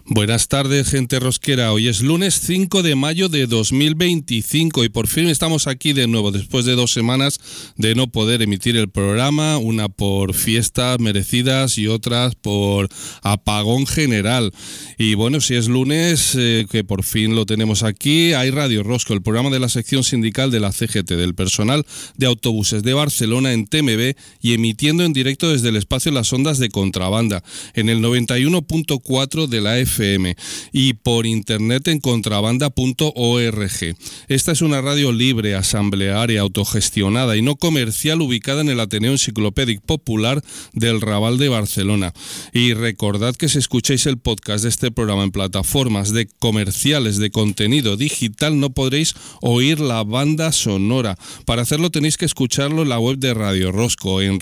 Buenas tardes, gente rosquera. Hoy es lunes 5 de mayo de 2025 y por fin estamos aquí de nuevo después de 2 semanas de no poder emitir el programa, una por fiestas merecidas y otras por apagón general. Y bueno, si es lunes, que por fin lo tenemos aquí, hay Radio Rosco, el programa de la sección sindical de la CGT, del personal de autobuses de Barcelona en TMB y emitiendo en directo desde el espacio Las Ondas de Contrabanda, en el 91.4 de la FM y por internet en contrabanda.org. Esta es una radio libre, asamblearia, autogestionada y no comercial ubicada en el Ateneo Enciclopèdic Popular del Raval de Barcelona. Y recordad que si escucháis el podcast de este programa en plataformas de comerciales de contenido digital no podréis oír la banda sonora. Para hacerlo tenéis que escucharlo en la web de Radio Rosco, en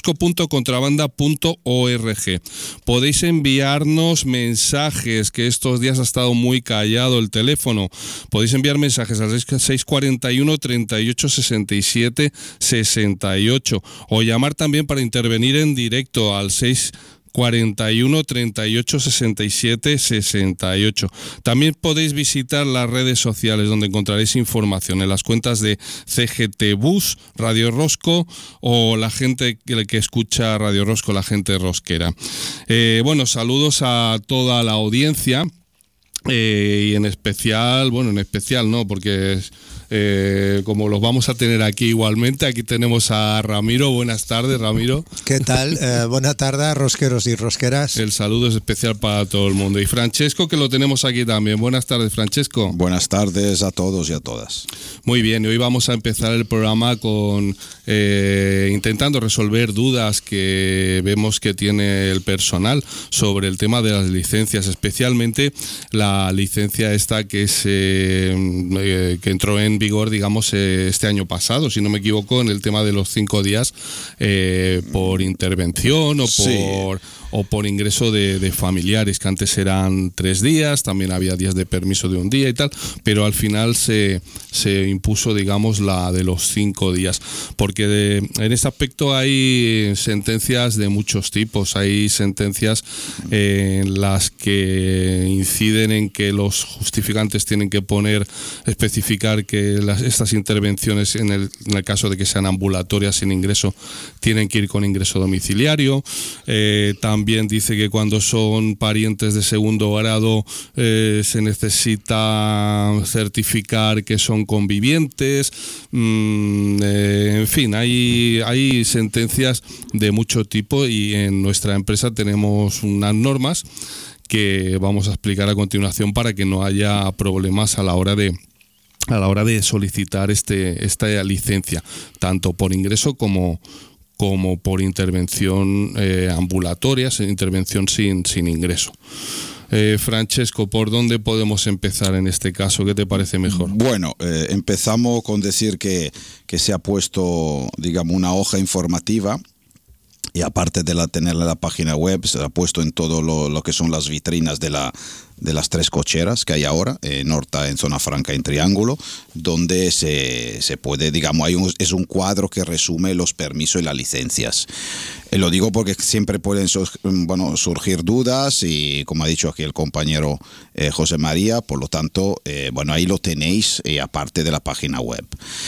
radiorosco.contrabanda.org. Podéis enviarnos mensajes, que estos días ha estado muy callado el teléfono. Podéis enviar mensajes al 641 38 67 68 o llamar también para intervenir en directo al 641 38 67 68. También podéis visitar las redes sociales donde encontraréis información en las cuentas de CGT Bus, Radio Rosco o la gente que escucha Radio Rosco, la gente rosquera. Bueno, saludos a toda la audiencia y en especial no, porque como los vamos a tener aquí igualmente, aquí tenemos a Ramiro. Buenas tardes, Ramiro. ¿Qué tal? Buenas tardes, rosqueros y rosqueras. El saludo es especial para todo el mundo. Y Francesco, que lo tenemos aquí también. Buenas tardes, Francesco. Buenas tardes a todos y a todas. Muy bien, y hoy vamos a empezar el programa con intentando resolver dudas que vemos que tiene el personal sobre el tema de las licencias, especialmente la licencia esta que que entró en vigor, digamos, este año pasado, si no me equivoco, en el tema de los 5 días por intervención o por ingreso de familiares, que antes eran 3 días, también había días de permiso de 1 día y tal, pero al final se impuso, digamos, la de los 5 días, porque en este aspecto hay sentencias de muchos tipos. Hay sentencias en las que inciden en que los justificantes tienen que especificar que estas intervenciones, en el caso de que sean ambulatorias sin ingreso, tienen que ir con ingreso domiciliario. También dice que cuando son parientes de segundo grado se necesita certificar que son convivientes. En fin, hay sentencias de mucho tipo y en nuestra empresa tenemos unas normas que vamos a explicar a continuación para que no haya problemas a la hora de solicitar esta licencia, tanto por ingreso como por intervención ambulatoria, intervención sin ingreso. Francesco, ¿por dónde podemos empezar en este caso? ¿Qué te parece mejor? Bueno, empezamos con decir que se ha puesto, digamos, una hoja informativa. Y aparte de tenerla en la página web, se ha puesto en todo lo que son las vitrinas de las 3 cocheras que hay ahora, en Horta, en Zona Franca, en Triángulo, donde se puede, digamos, es un cuadro que resume los permisos y las licencias. Lo digo porque siempre pueden surgir dudas y, como ha dicho aquí el compañero José María, por lo tanto, ahí lo tenéis, aparte de la página web.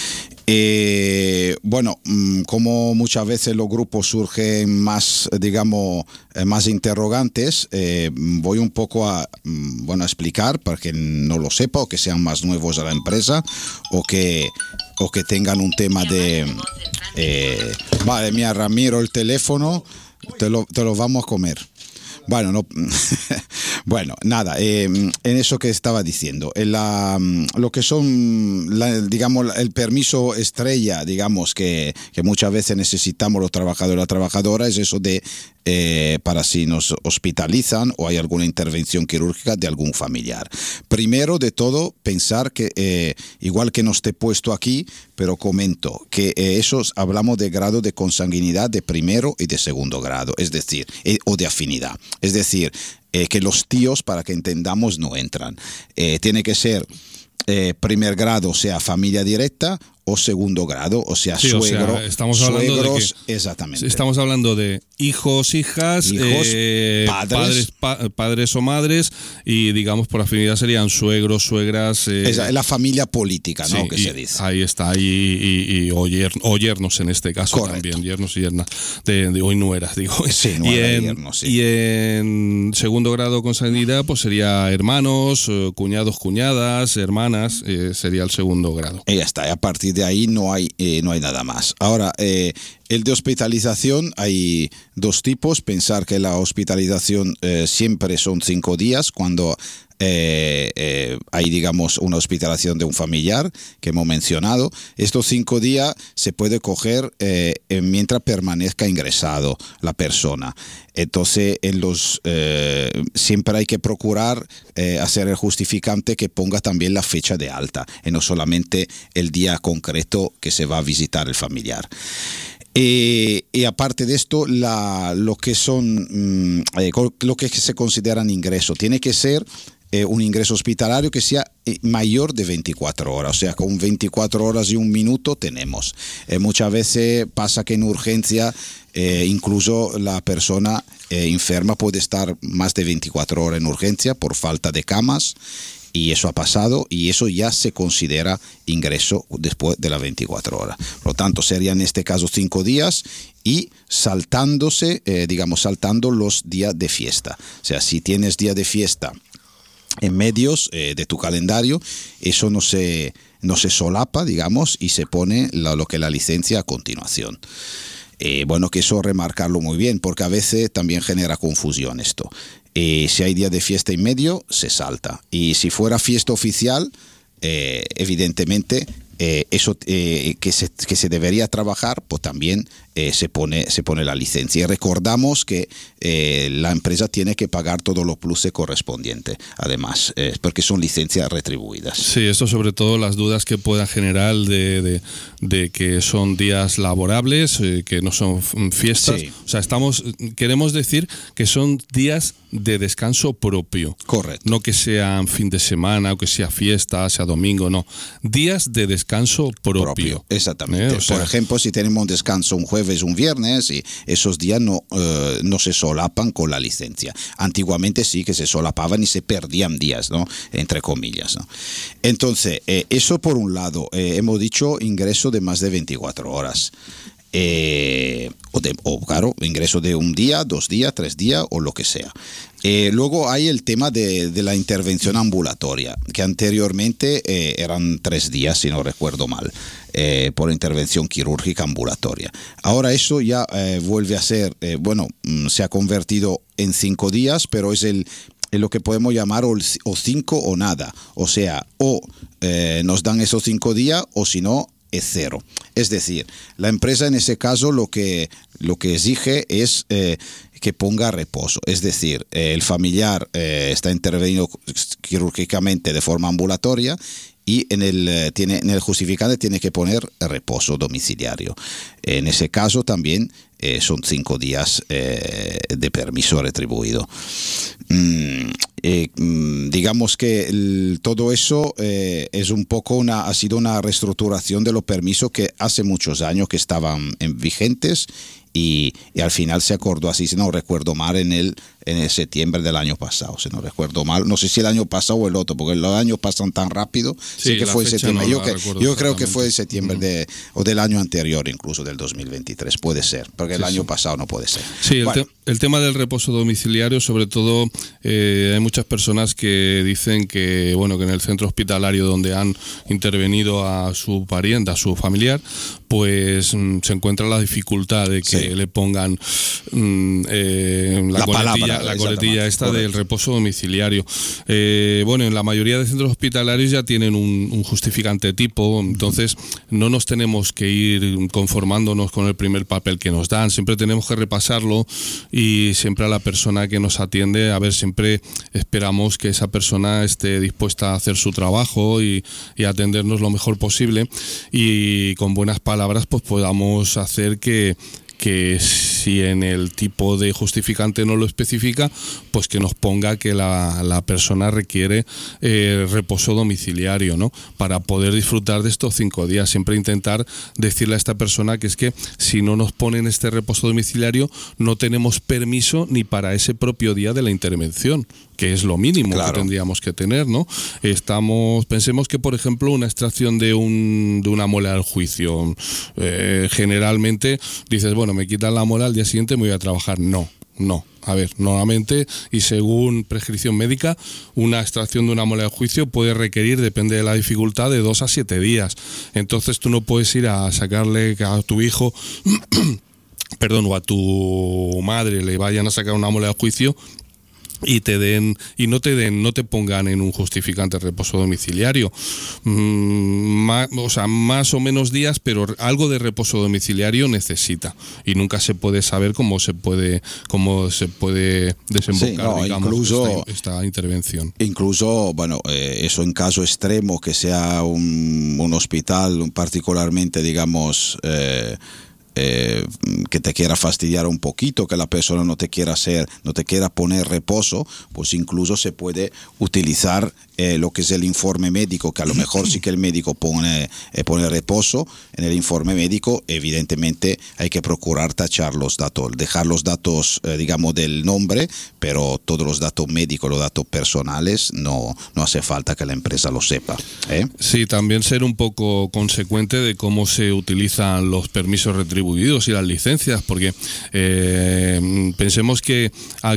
Como muchas veces los grupos surgen más, digamos, más interrogantes, voy un poco a explicar para que no lo sepa o que sean más nuevos a la empresa o que tengan un tema de vale, mira, Ramiro, el teléfono te lo vamos a comer. Bueno, no, bueno, nada, en eso que estaba diciendo, lo que son, digamos, el permiso estrella, digamos, que muchas veces necesitamos los trabajadores y las trabajadoras, es eso de para si nos hospitalizan o hay alguna intervención quirúrgica de algún familiar. Primero de todo, pensar que, igual que no esté puesto aquí, pero comento que hablamos de grado de consanguinidad de primero y de segundo grado, es decir, o de afinidad. Es decir, que los tíos, para que entendamos, no entran. Tiene que ser primer grado, sea familia directa, o segundo grado, o sea, sí, suegro, o sea, estamos hablando suegros, de exactamente. Estamos hablando de hijos, hijas, padres o madres, y digamos por afinidad serían suegros, suegras. La familia política, ¿no? Sí, que se dice. Ahí está, o yernos en este caso. Correcto. También, yernos y yernas, de hoy nueras, digo. Sí, nuera y yernos, sí. Y en segundo grado con sanidad, pues sería hermanos, cuñados, cuñadas, hermanas, sería el segundo grado. Y ya está, y a partir de ahí no hay nada más. Ahora, el de hospitalización hay dos tipos. Pensar que la hospitalización siempre son 5 días cuando hay, digamos, una hospitalización de un familiar que hemos mencionado. Estos 5 días se puede coger mientras permanezca ingresado la persona. Entonces, siempre hay que procurar hacer el justificante que ponga también la fecha de alta y no solamente el día concreto que se va a visitar el familiar. Y aparte de esto, lo que se consideran ingreso tiene que ser un ingreso hospitalario que sea mayor de 24 horas, o sea, con 24 horas y 1 minuto tenemos. Muchas veces pasa que en urgencia incluso la persona enferma puede estar más de 24 horas en urgencia por falta de camas, y eso ha pasado, y eso ya se considera ingreso después de las 24 horas. Por lo tanto, serían en este caso 5 días y saltando los días de fiesta. O sea, si tienes día de fiesta en medios de tu calendario, eso no se solapa, digamos, y se pone lo que es la licencia a continuación. Bueno, que eso remarcarlo muy bien, porque a veces también genera confusión esto. Si hay día de fiesta en medio, se salta. Y si fuera fiesta oficial, evidentemente, eso que se debería trabajar, pues también se pone la licencia. Y recordamos que la empresa tiene que pagar todos los pluses correspondientes, además, porque son licencias retribuidas. Sí, esto sobre todo las dudas que pueda generar de que son días laborables, que no son fiestas. Sí. O sea, queremos decir que son días de descanso propio. Correcto. No que sean fin de semana o que sea fiesta, sea domingo, no. Días de descanso propio. Exactamente. O sea, por ejemplo, si tenemos un descanso un jueves, un viernes, y esos días no se solapan con la licencia. Antiguamente sí que se solapaban y se perdían días, ¿no? Entre comillas, ¿no? Entonces, eso por un lado, hemos dicho ingreso de más de 24 horas. Claro, ingreso de 1 día, 2 días, 3 días o lo que sea. Luego hay el tema de la intervención ambulatoria, que anteriormente eran 3 días, si no recuerdo mal, por intervención quirúrgica ambulatoria. Ahora eso ya vuelve a ser, se ha convertido en 5 días, pero es lo que podemos llamar o 5 o nada. O sea, nos dan esos 5 días o si no, es 0. Es decir, la empresa en ese caso lo que exige es que ponga reposo. Es decir, el familiar está intervenido quirúrgicamente de forma ambulatoria y en el justificante tiene que poner reposo domiciliario. En ese caso también son 5 días de permiso retribuido. Digamos que todo eso es un poco ha sido una reestructuración de los permisos que hace muchos años que estaban vigentes y al final se acordó así, si no recuerdo mal, en el septiembre del año pasado, si no recuerdo mal, no sé si el año pasado o el otro, porque los años pasan tan rápido. Sí, que fue en septiembre. Yo creo que fue en septiembre o del año anterior, incluso del 2023, puede ser, porque el año pasado no puede ser. Sí, el tema del reposo domiciliario, sobre todo, hay muchas personas que dicen que en el centro hospitalario donde han intervenido a su pariente, a su familiar, pues se encuentra la dificultad de que le pongan la coletilla esta. Correcto. Del reposo domiciliario. En la mayoría de centros hospitalarios ya tienen un justificante tipo, entonces no nos tenemos que ir conformándonos con el primer papel que nos dan, siempre tenemos que repasarlo y siempre a la persona que nos atiende, siempre esperamos que esa persona esté dispuesta a hacer su trabajo y atendernos lo mejor posible y con buenas palabras pues podamos hacer que si en el tipo de justificante no lo especifica, pues que nos ponga que la persona requiere reposo domiciliario, ¿no? Para poder disfrutar de estos 5 días. Siempre intentar decirle a esta persona que es que si no nos ponen este reposo domiciliario, no tenemos permiso ni para ese propio día de la intervención, que es lo mínimo que tendríamos que tener, ¿no? Pensemos que, por ejemplo, una extracción de una muela del juicio, generalmente dices, bueno, me quitan la muela, al día siguiente me voy a trabajar. No. A ver, normalmente y según prescripción médica, una extracción de una muela de juicio puede requerir, depende de la dificultad, de 2 a 7 días. Entonces tú no puedes ir a sacarle a tu hijo, perdón, o a tu madre le vayan a sacar una muela de juicio y no te pongan en un justificante de reposo domiciliario. Más o menos días, pero algo de reposo domiciliario necesita, y nunca se puede saber cómo se puede desembocar, digamos, esta intervención. Incluso, bueno, eso en caso extremo, que sea un hospital particularmente, digamos, que te quiera fastidiar un poquito, que la persona no te quiera poner reposo, pues incluso se puede utilizar lo que es el informe médico, que a lo mejor sí que el médico pone reposo. En el informe médico, evidentemente, hay que procurar tachar los datos, dejar los datos, digamos, del nombre, pero todos los datos médicos, los datos personales, no hace falta que la empresa lo sepa. Sí, también ser un poco consecuente de cómo se utilizan los permisos retribuidos y las licencias, porque pensemos que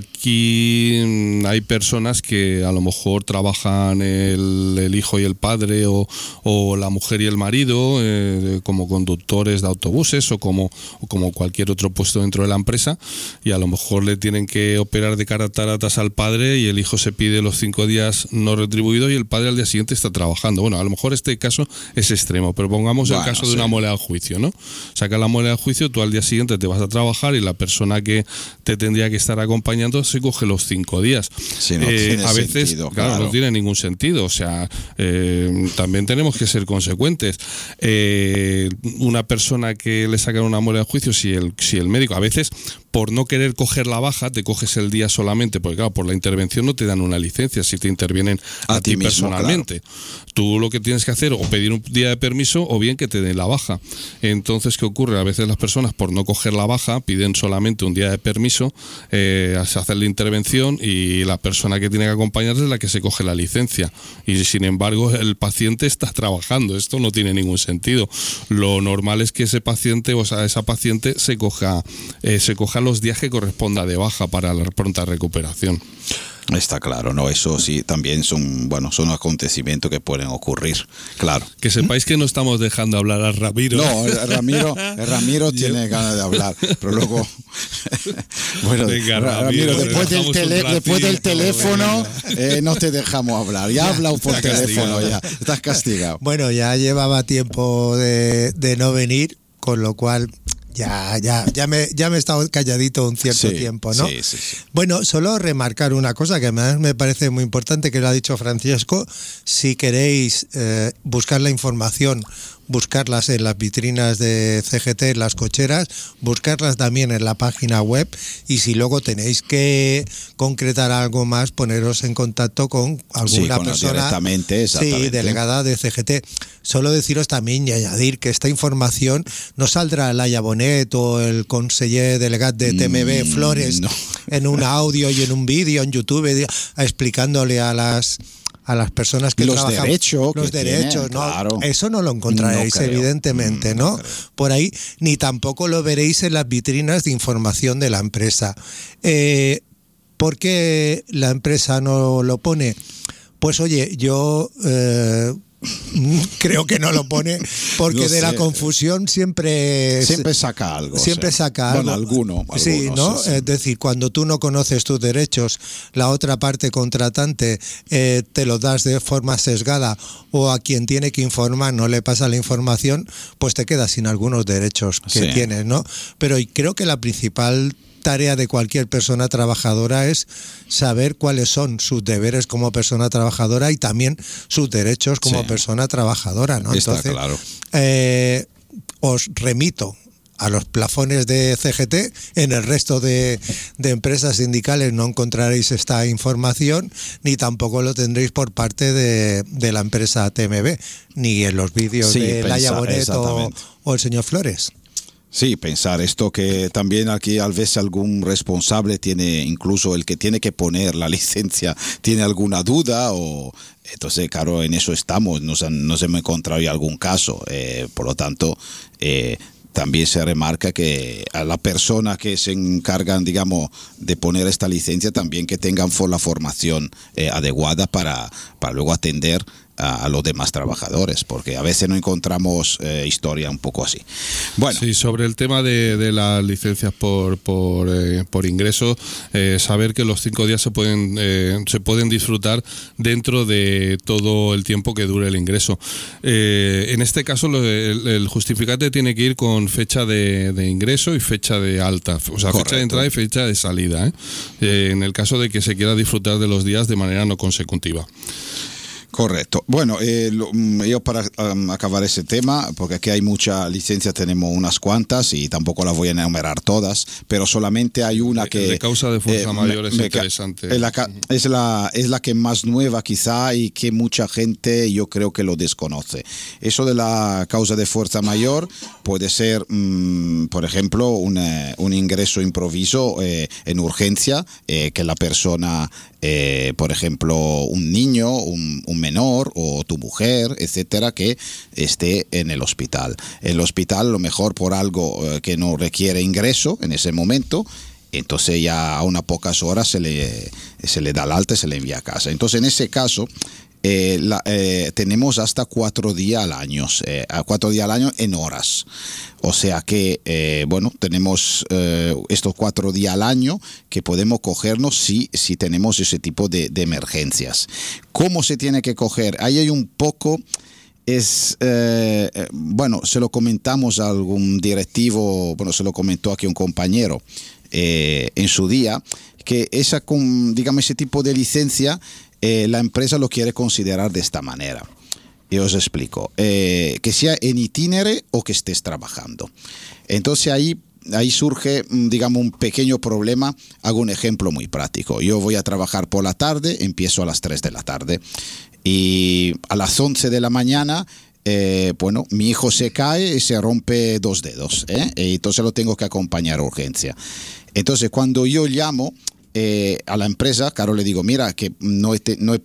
aquí hay personas que a lo mejor trabajan el hijo y el padre, o la mujer y el marido, como conductores de autobuses o como cualquier otro puesto dentro de la empresa, y a lo mejor le tienen que operar de cataratas al padre y el hijo se pide los 5 días no retribuidos y el padre al día siguiente está trabajando. Bueno, a lo mejor este caso es extremo, pero pongamos el caso de una muela de juicio, ¿no? Saca la muela de juicio, tú al día siguiente te vas a trabajar y la persona que te tendría que estar acompañando se coge los 5 días. Sí, no tiene a veces, sentido, claro, no tiene ningún sentido. O sea, también tenemos que ser consecuentes. Una persona que le sacan una muela de juicio, si el médico, a veces, por no querer coger la baja, te coges el día solamente, porque claro, por la intervención no te dan una licencia si te intervienen a ti mismo, personalmente. Claro. Tú lo que tienes que hacer, o pedir un día de permiso, o bien que te den la baja. Entonces, ¿qué ocurre? A veces las personas, por no coger la baja, piden solamente un día de permiso, se hace la intervención y la persona que tiene que acompañarse es la que se coge la licencia. Y sin embargo, el paciente está trabajando. Esto no tiene ningún sentido. Lo normal es que esa paciente se coja los días que corresponda de baja para la pronta recuperación. Está claro, ¿no? Eso sí, también son acontecimientos que pueden ocurrir, claro. Que sepáis que no estamos dejando hablar a Ramiro. No, Ramiro tiene ganas de hablar, pero luego... Bueno, venga, Ramiro, después del teléfono no te dejamos hablar. Ya has hablado por teléfono, ya estás castigado. Bueno, ya llevaba tiempo de no venir, con lo cual... Ya me he estado calladito un cierto tiempo, ¿no? Sí. Bueno, solo remarcar una cosa que además me parece muy importante, que lo ha dicho Francesco. Si queréis buscar la información, buscarlas en las vitrinas de CGT, las cocheras, buscarlas también en la página web, y si luego tenéis que concretar algo más, poneros en contacto con alguna persona directamente, delegada de CGT. Solo deciros también y añadir que esta información no saldrá Laia Bonet o el conseller delegat de TMB Flores en un audio y en un vídeo en YouTube explicándole a las personas que trabajan los derechos, ¿no? Claro. Eso no lo encontraréis, evidentemente, ¿no? Por ahí, ni tampoco lo veréis en las vitrinas de información de la empresa. ¿Por qué la empresa no lo pone? Pues oye, yo creo que no lo pone porque de la confusión siempre saca algo. Bueno, alguno, sí, ¿no? Sí. Es decir, cuando tú no conoces tus derechos, la otra parte contratante te lo das de forma sesgada, o a quien tiene que informar no le pasa la información, pues te quedas sin algunos derechos que tienes, ¿no? Pero creo que la principal tarea de cualquier persona trabajadora es saber cuáles son sus deberes como persona trabajadora y también sus derechos como persona trabajadora, ¿no? Está entonces, claro. Os remito a los plafones de CGT. En el resto de empresas sindicales no encontraréis esta información, ni tampoco lo tendréis por parte de la empresa TMB, ni en los vídeos de Laia Bonet o el señor Flores. Sí, pensar esto, que también aquí a veces algún responsable tiene, incluso el que tiene que poner la licencia, tiene alguna duda, o entonces, claro, en eso estamos, nos hemos encontrado ya algún caso, por lo tanto, también se remarca que a la persona que se encargan, digamos, de poner esta licencia, también que tengan la formación adecuada para luego atender a los demás trabajadores, porque a veces no encontramos historia un poco así. Bueno, sí, sobre el tema de las licencias por ingreso, saber que los 5 días se pueden disfrutar dentro de todo el tiempo que dure el ingreso. En este caso, el justificante tiene que ir con fecha de ingreso y fecha de alta, o sea, correcto. Fecha de entrada y fecha de salida, en el caso de que se quiera disfrutar de los días de manera no consecutiva. Correcto. Bueno, yo para acabar ese tema, porque aquí hay muchas licencias, tenemos unas cuantas y tampoco las voy a enumerar todas, pero solamente hay una que... De causa de fuerza mayor es interesante. Es la que más nueva quizá y que mucha gente yo creo que lo desconoce. Eso de la causa de fuerza mayor puede ser, por ejemplo, un ingreso improviso en urgencia, que la persona... por ejemplo, un niño, un menor o tu mujer, etcétera, que esté en el hospital. El hospital, a lo mejor por algo que no requiere ingreso en ese momento, entonces ya a unas pocas horas se le da el alta y se le envía a casa. Entonces, en ese caso, tenemos hasta 4 días al año, 4 días al año en horas. O sea que, tenemos estos 4 días al año que podemos cogernos si tenemos ese tipo de emergencias. ¿Cómo se tiene que coger? Ahí hay un poco... se lo comentamos a algún directivo, se lo comentó aquí un compañero en su día, que ese tipo de licencia la empresa lo quiere considerar de esta manera. Y os explico. Que sea en itinere o que estés trabajando. Entonces ahí surge, digamos, un pequeño problema. Hago un ejemplo muy práctico. Yo voy a trabajar por la tarde, empiezo a las 3 de la tarde. Y a las 11 de la mañana, mi hijo se cae y se rompe 2 dedos. Y entonces lo tengo que acompañar a urgencia. Entonces, cuando yo llamo a la empresa, claro, le digo, mira, que no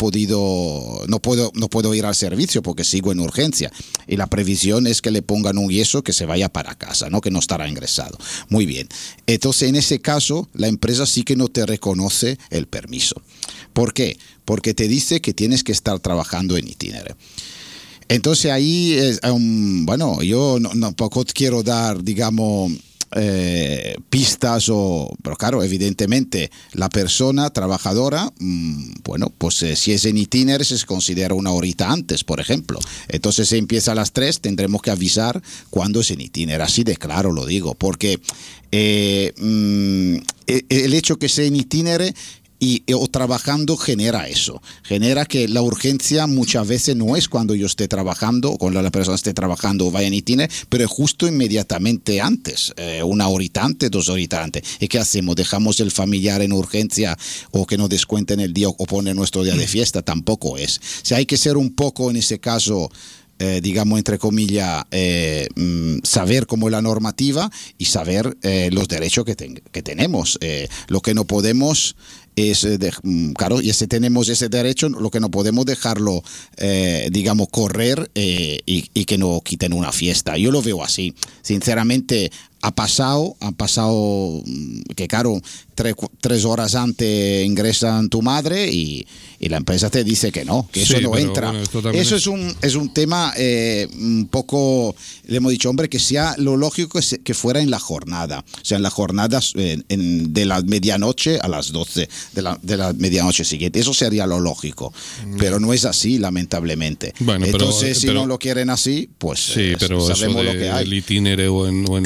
puedo ir al servicio porque sigo en urgencia. Y la previsión es que le pongan un yeso que se vaya para casa, ¿no? Que no estará ingresado. Muy bien. Entonces, en ese caso, la empresa sí que no te reconoce el permiso. ¿Por qué? Porque te dice que tienes que estar trabajando en itinere. Entonces, ahí, yo tampoco quiero dar, digamos... pistas pero claro, evidentemente la persona trabajadora, si es en itinere se considera una horita antes, por ejemplo. Entonces se empieza a las 3, tendremos que avisar cuando es en itinere, así de claro lo digo, porque el hecho que sea en itinere o trabajando genera eso, genera que la urgencia muchas veces no es cuando yo esté trabajando o cuando la persona esté trabajando o vaya en itinere, pero es justo inmediatamente antes, 1 horita antes, 2 horitas antes. ¿Y qué hacemos? ¿Dejamos el familiar en urgencia o que nos descuenten el día o ponen nuestro día de fiesta? Tampoco es. O sea, hay que ser un poco en ese caso... digamos, entre comillas, saber cómo es la normativa y saber los derechos que tenemos. Lo que no podemos es, claro, y si tenemos ese derecho, lo que no podemos dejarlo, digamos, correr y que no quiten una fiesta. Yo lo veo así. Sinceramente, ha pasado que, claro, 3 horas antes ingresan tu madre y la empresa te dice que no, que eso no entra. Bueno, eso es un tema un poco, le hemos dicho, hombre, que sea lo lógico que fuera en la jornada. O sea, en las jornadas de la medianoche a las 12 de la medianoche siguiente. Eso sería lo lógico. Pero no es así, lamentablemente. Bueno, entonces, si no lo quieren así, pues sí, pero sabemos eso lo que hay. El itinere o en el trabajo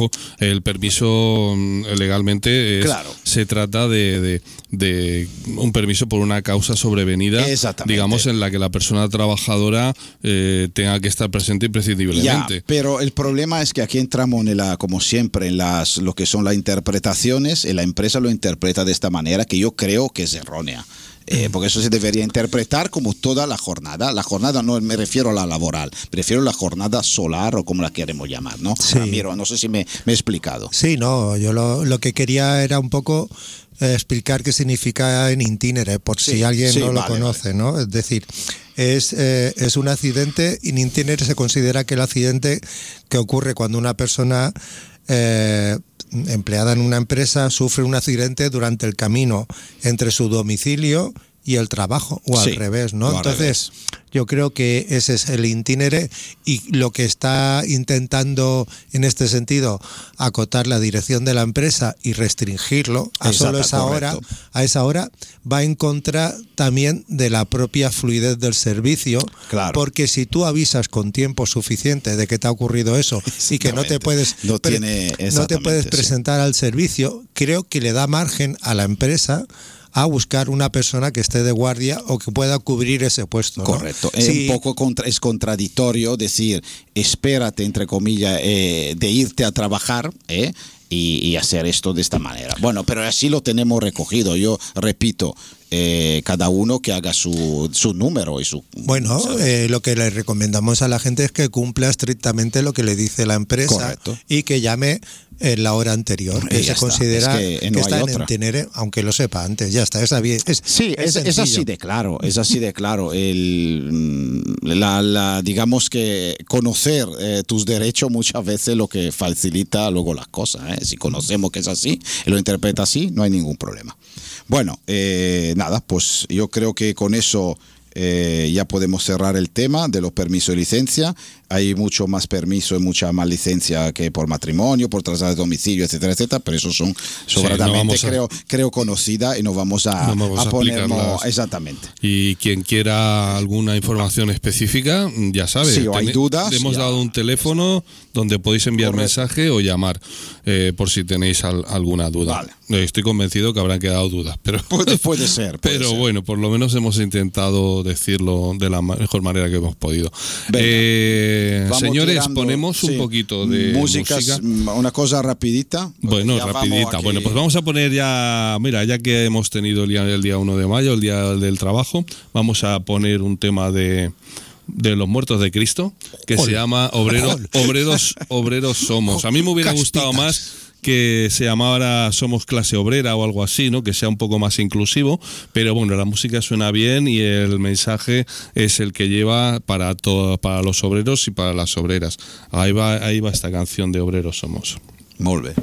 caso el permiso legalmente Claro. se trata de un permiso por una causa sobrevenida, digamos, en la que la persona trabajadora tenga que estar presente imprescindiblemente. Ya, pero el problema es que aquí entramos como siempre en lo que son las interpretaciones, y la empresa lo interpreta de esta manera que yo creo que es errónea. Porque eso se debería interpretar como toda la jornada. La jornada no me refiero a la laboral, prefiero la jornada solar o como la queremos llamar, ¿no? Sí. Ramiro, no sé si me he explicado. Sí, no, yo lo que quería era un poco explicar qué significa en itinere, por si alguien no lo conoce, ¿no? Es decir, es un accidente. In itinere se considera que el accidente que ocurre cuando una persona empleada en una empresa sufre un accidente durante el camino entre su domicilio y el trabajo, o al revés, ¿no? Entonces, yo creo que ese es el itinere, y lo que está intentando en este sentido acotar la dirección de la empresa y restringirlo a solo esa hora, va en contra también de la propia fluidez del servicio, porque si tú avisas con tiempo suficiente de que te ha ocurrido eso y que no te puedes presentar al servicio, creo que le da margen a la empresa a buscar una persona que esté de guardia o que pueda cubrir ese puesto, ¿no? Correcto. Sí. Un poco es contradictorio decir, espérate, entre comillas, de irte a trabajar, y hacer esto de esta manera. Bueno, pero así lo tenemos recogido. Yo repito, cada uno que haga su número y su... Bueno, lo que le recomendamos a la gente es que cumpla estrictamente lo que le dice la empresa. Correcto. Y que llame en la hora anterior. Que se considera que está en itinere, aunque lo sepa antes. Ya está, es así de claro. Es así de claro. Digamos que conocer tus derechos muchas veces lo que facilita luego las cosas. Si conocemos que es así y lo interpreta así, no hay ningún problema. Bueno, nada, pues yo creo que con eso ya podemos cerrar el tema de los permisos de licencia. Hay mucho más permiso y mucha más licencia que por matrimonio, por traslado de domicilio, etcétera, etcétera, pero eso son sobradamente, creo conocida, y nos vamos a ponernos exactamente. Y quien quiera alguna información específica, ya sabe, si hay dudas, hemos dado un teléfono donde podéis enviar mensaje o llamar por si tenéis alguna duda. Vale. Estoy convencido que habrán quedado dudas, pero puede ser. Pero bueno, por lo menos hemos intentado decirlo de la mejor manera que hemos podido. Señores, ponemos un poquito de música. Una cosa rapidita. Bueno, rapidita. Bueno, pues vamos a poner ya, mira, ya que hemos tenido el día 1 de mayo, el día del trabajo, vamos a poner un tema de los muertos de Cristo, que se llama Obreros Somos. A mí me hubiera gustado más que se llamara Somos Clase Obrera o algo así, ¿no? Que sea un poco más inclusivo, pero bueno, la música suena bien y el mensaje es el que lleva para los obreros y para las obreras. Ahí va esta canción de Obreros Somos. Molt bé.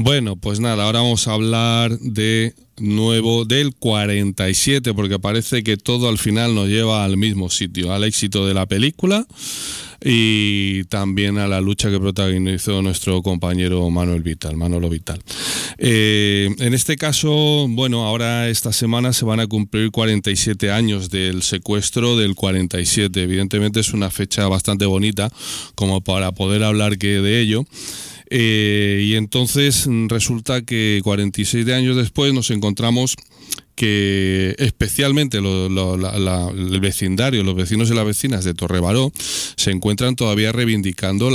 Bueno, pues nada, ahora vamos a hablar de nuevo del 47, porque parece que todo al final nos lleva al mismo sitio, al éxito de la película y también a la lucha que protagonizó nuestro compañero Manolo Vital. En este caso, bueno, ahora esta semana se van a cumplir 47 años del secuestro del 47. Evidentemente es una fecha bastante bonita como para poder hablar de ello. Y entonces resulta que 47 años después nos encontramos que especialmente el vecindario, los vecinos y las vecinas de Torrebaró se encuentran todavía reivindicando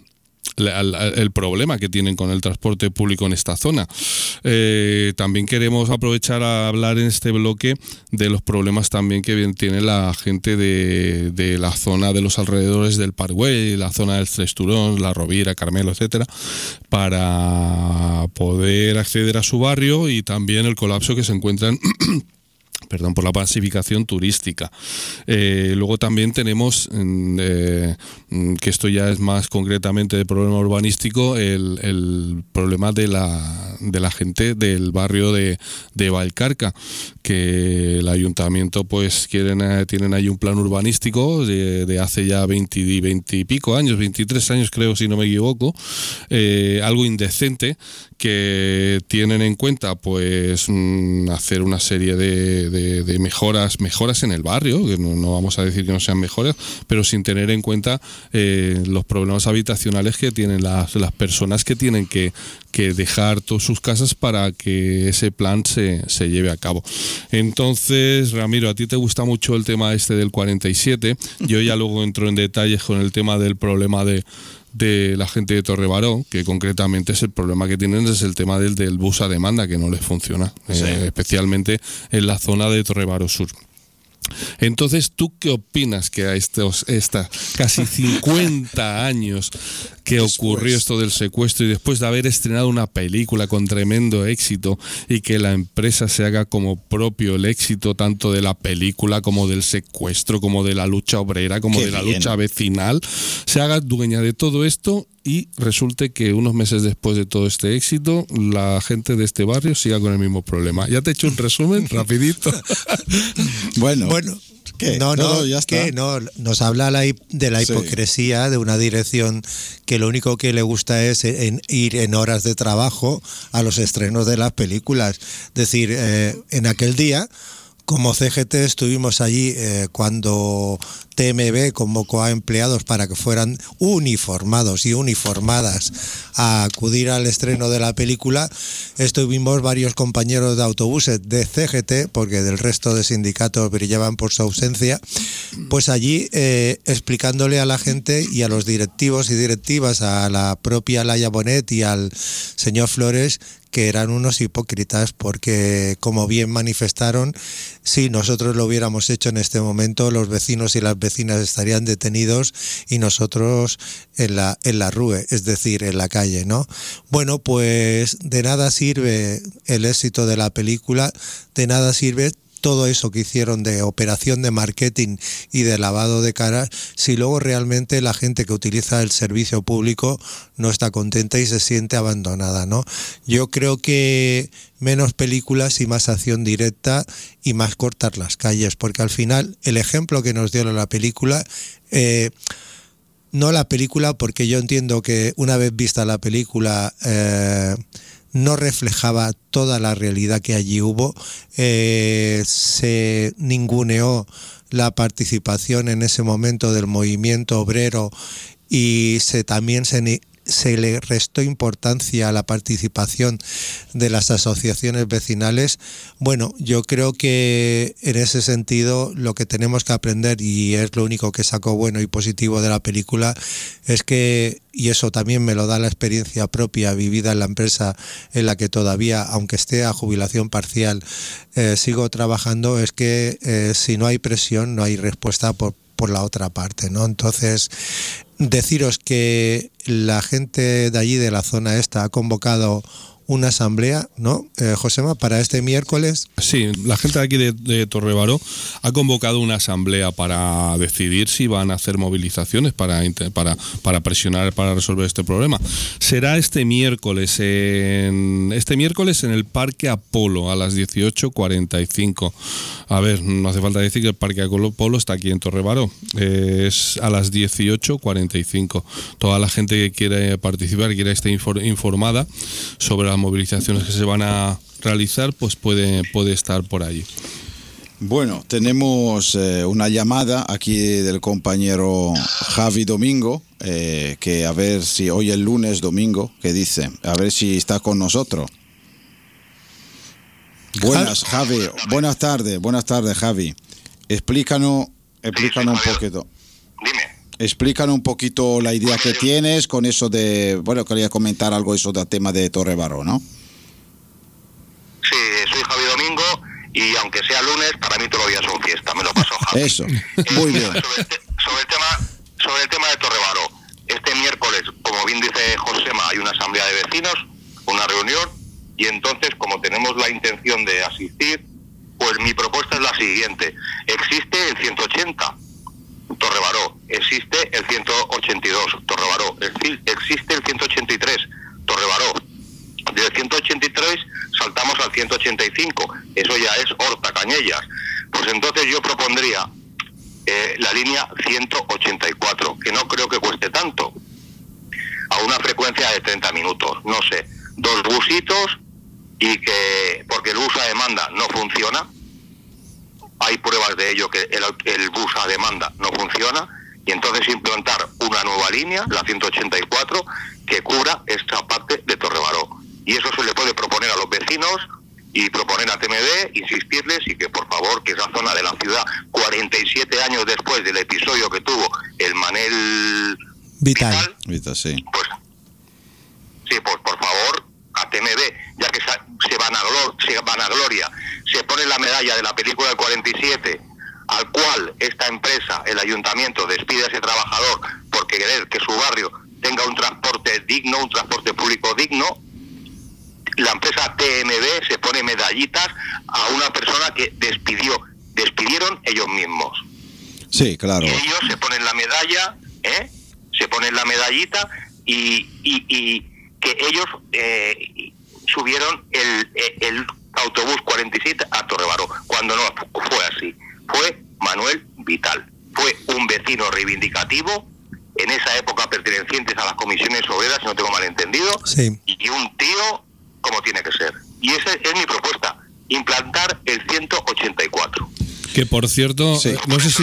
el problema que tienen con el transporte público en esta zona. También queremos aprovechar a hablar en este bloque de los problemas también que tiene la gente de la zona de los alrededores del Parkway, la zona del Cesturón, la Rovira, Carmelo, etcétera, para poder acceder a su barrio, y también el colapso que se encuentran por la pacificación turística. Luego también tenemos, que esto ya es más concretamente de problema urbanístico, el problema de la gente del barrio de Valcarca, que el ayuntamiento pues tienen ahí un plan urbanístico de hace ya 20 y pico años, 23 años creo, si no me equivoco, algo indecente, que tienen en cuenta pues hacer una serie de mejoras en el barrio, que no vamos a decir que no sean mejoras, pero sin tener en cuenta los problemas habitacionales que tienen las personas que tienen que dejar todas sus casas para que ese plan se lleve a cabo. Entonces, Ramiro, a ti te gusta mucho el tema este del 47, yo ya luego entro en detalles con el tema del problema de la gente de Torrebaró, que concretamente es el problema que tienen, es el tema del bus a demanda, que no les funciona, sí. Especialmente en la zona de Torrebaró Sur. Entonces, ¿tú qué opinas que a estos casi 50 años que ocurrió esto del secuestro, y después de haber estrenado una película con tremendo éxito, y que la empresa se haga como propio el éxito tanto de la película como del secuestro, como de la lucha obrera, como de la lucha vecinal, se haga dueña de todo esto, y resulte que unos meses después de todo este éxito la gente de este barrio siga con el mismo problema? Ya te he hecho un resumen rapidito. Bueno, ya está. Nos habla de la hipocresía de una dirección que lo único que le gusta es ir en horas de trabajo a los estrenos de las películas. Es decir, en aquel día, como CGT estuvimos allí cuando TMB convocó a empleados para que fueran uniformados y uniformadas a acudir al estreno de la película. Estuvimos varios compañeros de autobuses de CGT, porque del resto de sindicatos brillaban por su ausencia, pues allí explicándole a la gente y a los directivos y directivas, a la propia Laia Bonet y al señor Flores, que eran unos hipócritas, porque, como bien manifestaron, si nosotros lo hubiéramos hecho en este momento, los vecinos y las vecinas estarían detenidos y nosotros en la rue, es decir, en la calle, ¿no? Bueno, pues de nada sirve el éxito de la película, de nada sirve todo eso que hicieron de operación de marketing y de lavado de caras, si luego realmente la gente que utiliza el servicio público no está contenta y se siente abandonada, ¿no? Yo creo que menos películas y más acción directa y más cortar las calles, porque al final el ejemplo que nos dio la película, no la película, porque yo entiendo que una vez vista la película no reflejaba toda la realidad que allí hubo, se ninguneó la participación en ese momento del movimiento obrero y también se le restó importancia a la participación de las asociaciones vecinales. Bueno, yo creo que en ese sentido lo que tenemos que aprender, y es lo único que sacó bueno y positivo de la película, es que, y eso también me lo da la experiencia propia vivida en la empresa en la que todavía, aunque esté a jubilación parcial, sigo trabajando, es que si no hay presión no hay respuesta por la otra parte, ¿no? Entonces, deciros que la gente de allí, de la zona esta, ha convocado una asamblea, ¿no, Josema, para este miércoles? Sí, la gente de aquí de Torrebaró ha convocado una asamblea para decidir si van a hacer movilizaciones para presionar para resolver este problema. Será este miércoles en el Parque Apolo a las 18:45. A ver, no hace falta decir que el Parque Apolo está aquí en Torrebaró. Es a las 18:45. Toda la gente que quiere participar, quiera estar informada sobre las movilizaciones que se van a realizar, pues puede estar por allí. Bueno, tenemos una llamada aquí del compañero Javi Domingo, que a ver si hoy es lunes, domingo, que dice, a ver si está con nosotros. Buenas, Javi, buenas tardes, Javi. Explícanos un poquito. Dime. Explícanos un poquito la idea que tienes con eso de, bueno, quería comentar algo eso del tema de Torrebaró, ¿no? Sí, soy Javi Domingo y aunque sea lunes, para mí todos los días son fiesta, me lo paso, Javi. Eso, muy bien. Sobre el tema de Torrebaró, este miércoles, como bien dice Josema, hay una asamblea de vecinos, una reunión, y entonces, como tenemos la intención de asistir, pues mi propuesta es la siguiente. Existe el 180, Torrebaró, existe el 182, Torrebaró, existe el 183, Torrebaró. Del 183 saltamos al 185, eso ya es Horta Cañellas. Pues entonces yo propondría la línea 184, que no creo que cueste tanto, a una frecuencia de 30 minutos, no sé, 2 busitos, y que, porque el bus a demanda no funciona, hay pruebas de ello que el bus a demanda no funciona, y entonces implantar una nueva línea, la 184, que cubra esta parte de Torrebaró. Y eso se le puede proponer a los vecinos y proponer a TMB, insistirles y que por favor, que esa zona de la ciudad, 47 años después del episodio que tuvo el Manel Vital, sí. Pues por favor, a TMB, ya que se vanagloria, se pone la medalla de la película del 47, al cual esta empresa, el ayuntamiento, despide a ese trabajador por querer que su barrio tenga un transporte digno, un transporte público digno. La empresa TMB se pone medallitas a una persona que despidieron ellos mismos. Sí, claro. Y ellos se ponen la medalla, se ponen la medallita y que ellos subieron el autobús 47 a Torrebaró, cuando no fue así. Fue Manuel Vital, fue un vecino reivindicativo, en esa época pertenecientes a las comisiones obreras, si no tengo malentendido, sí. Y un tío como tiene que ser. Y esa es mi propuesta, implantar el 184. Que por cierto, sí.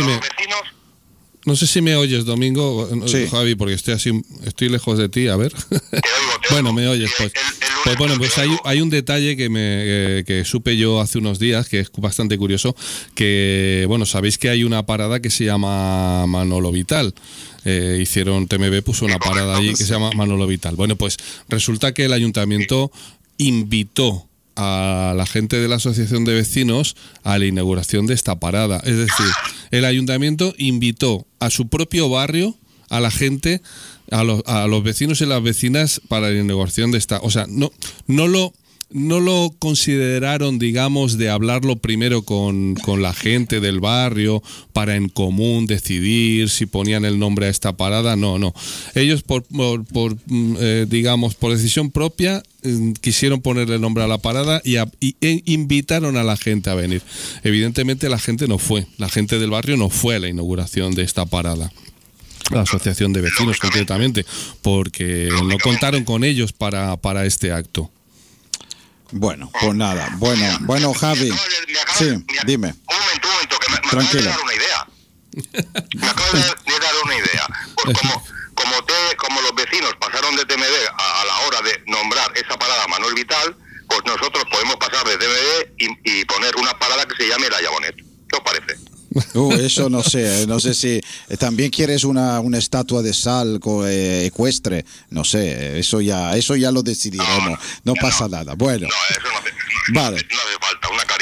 No sé si me oyes, Domingo, sí. Javi, porque estoy lejos de ti, a ver. Te oigo. Bueno, me oyes, pues. Pues bueno, pues hay un detalle que supe yo hace unos días, que es bastante curioso, que, bueno, sabéis que hay una parada que se llama Manolo Vital. TMB puso una parada allí que se llama Manolo Vital. Bueno, pues resulta que el ayuntamiento invitó a la gente de la asociación de vecinos a la inauguración de esta parada. Es decir, el ayuntamiento invitó a su propio barrio, a la gente, a los vecinos y las vecinas para la inauguración de esta. O sea, no lo consideraron, digamos, de hablarlo primero con la gente del barrio para en común decidir si ponían el nombre a esta parada. No. Ellos digamos, por decisión propia quisieron ponerle nombre a la parada y invitaron a la gente a venir. Evidentemente la gente no fue, la gente del barrio no fue a la inauguración de esta parada. La asociación de vecinos concretamente, porque no contaron con ellos para este acto. Bueno, pues nada. Bueno, Javi. Sí, dime. Un momento, que me Tranquilo. acabas de dar una idea. Me acabas de dar una idea. Pues como los vecinos pasaron de TMB a la hora de nombrar esa parada Manuel Vital, pues nosotros podemos pasar de TMB y poner una parada que se llame La Llagonet. ¿Qué os parece? Eso no sé si también quieres una estatua de sal ecuestre, no sé, eso ya lo decidiremos, no pasa nada. Bueno, no, eso no hace, vale. No hace falta una caricatura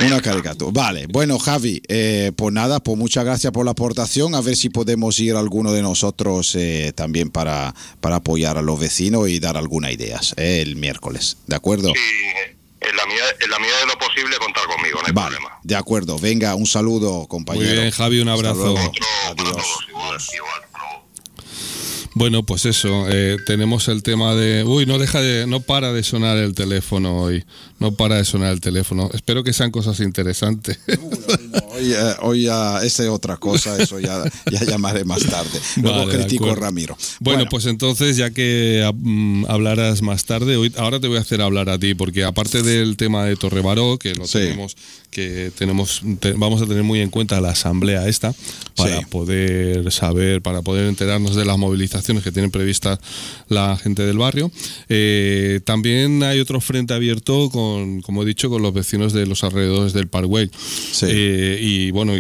Una caricatura. Vale, bueno, Javi, pues nada, pues muchas gracias por la aportación. A ver si podemos ir alguno de nosotros también para apoyar a los vecinos y dar algunas ideas el miércoles. ¿De acuerdo? Sí, en la medida de lo posible contar conmigo, no hay problema. De acuerdo, venga, un saludo, compañero. Muy bien, Javi, un abrazo. Para Adiós. todos, igual. Bueno, pues eso, tenemos el tema de... no para de sonar el teléfono hoy, no para de sonar el teléfono. Espero que sean cosas interesantes. Hoy ya esa es otra cosa, eso ya llamaré más tarde. Luego Vale, critico a Ramiro. Bueno, pues entonces, ya que hablarás más tarde, ahora te voy a hacer hablar a ti, porque aparte del tema de Torrebaró, que lo vamos a tener muy en cuenta la asamblea esta, para poder saber, para poder enterarnos de las movilizaciones que tienen previstas la gente del barrio. También hay otro frente abierto como he dicho, con los vecinos de los alrededores del Parkway. Sí. Y bueno,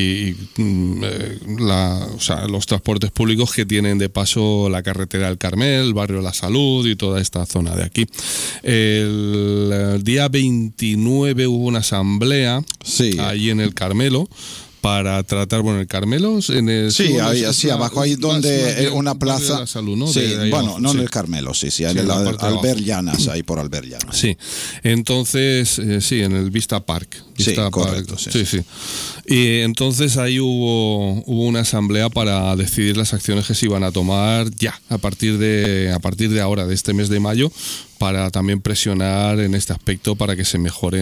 los transportes públicos que tienen de paso la carretera del Carmel, el barrio La Salud y toda esta zona de aquí. El día 29 hubo una asamblea ahí en el Carmelo, para tratar, el Carmelo, ahí así abajo, ahí donde una plaza de la Salud, ¿no? Sí, abajo, no en el Carmelo, en el Albert Llanas, ahí por Albert Llanas. Sí, entonces, en el Vista Park. Correcto, sí. Y entonces ahí hubo una asamblea para decidir las acciones que se iban a tomar ya, a partir de ahora, de este mes de mayo, para también presionar en este aspecto para que se mejore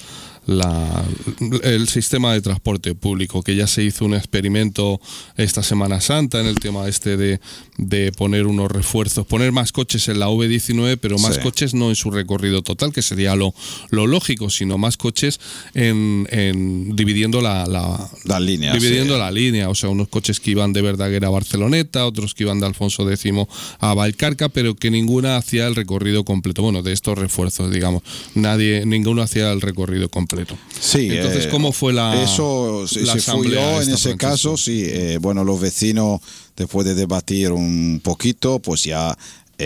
el sistema de transporte público, que ya se hizo un experimento esta Semana Santa en el tema de poner unos refuerzos, poner más coches en la V19, pero más coches no en su recorrido total, que sería lo lógico, sino más coches dividiendo la línea. La línea, o sea, unos coches que iban de Verdaguer a Barceloneta, otros que iban de Alfonso X a Valcarca, pero que ninguna hacía el recorrido completo. De estos refuerzos, digamos, ninguno hacía el recorrido completo. Sí, entonces, ¿cómo fue eso se fuyó en ese caso? Los vecinos, después de debatir un poquito, pues ya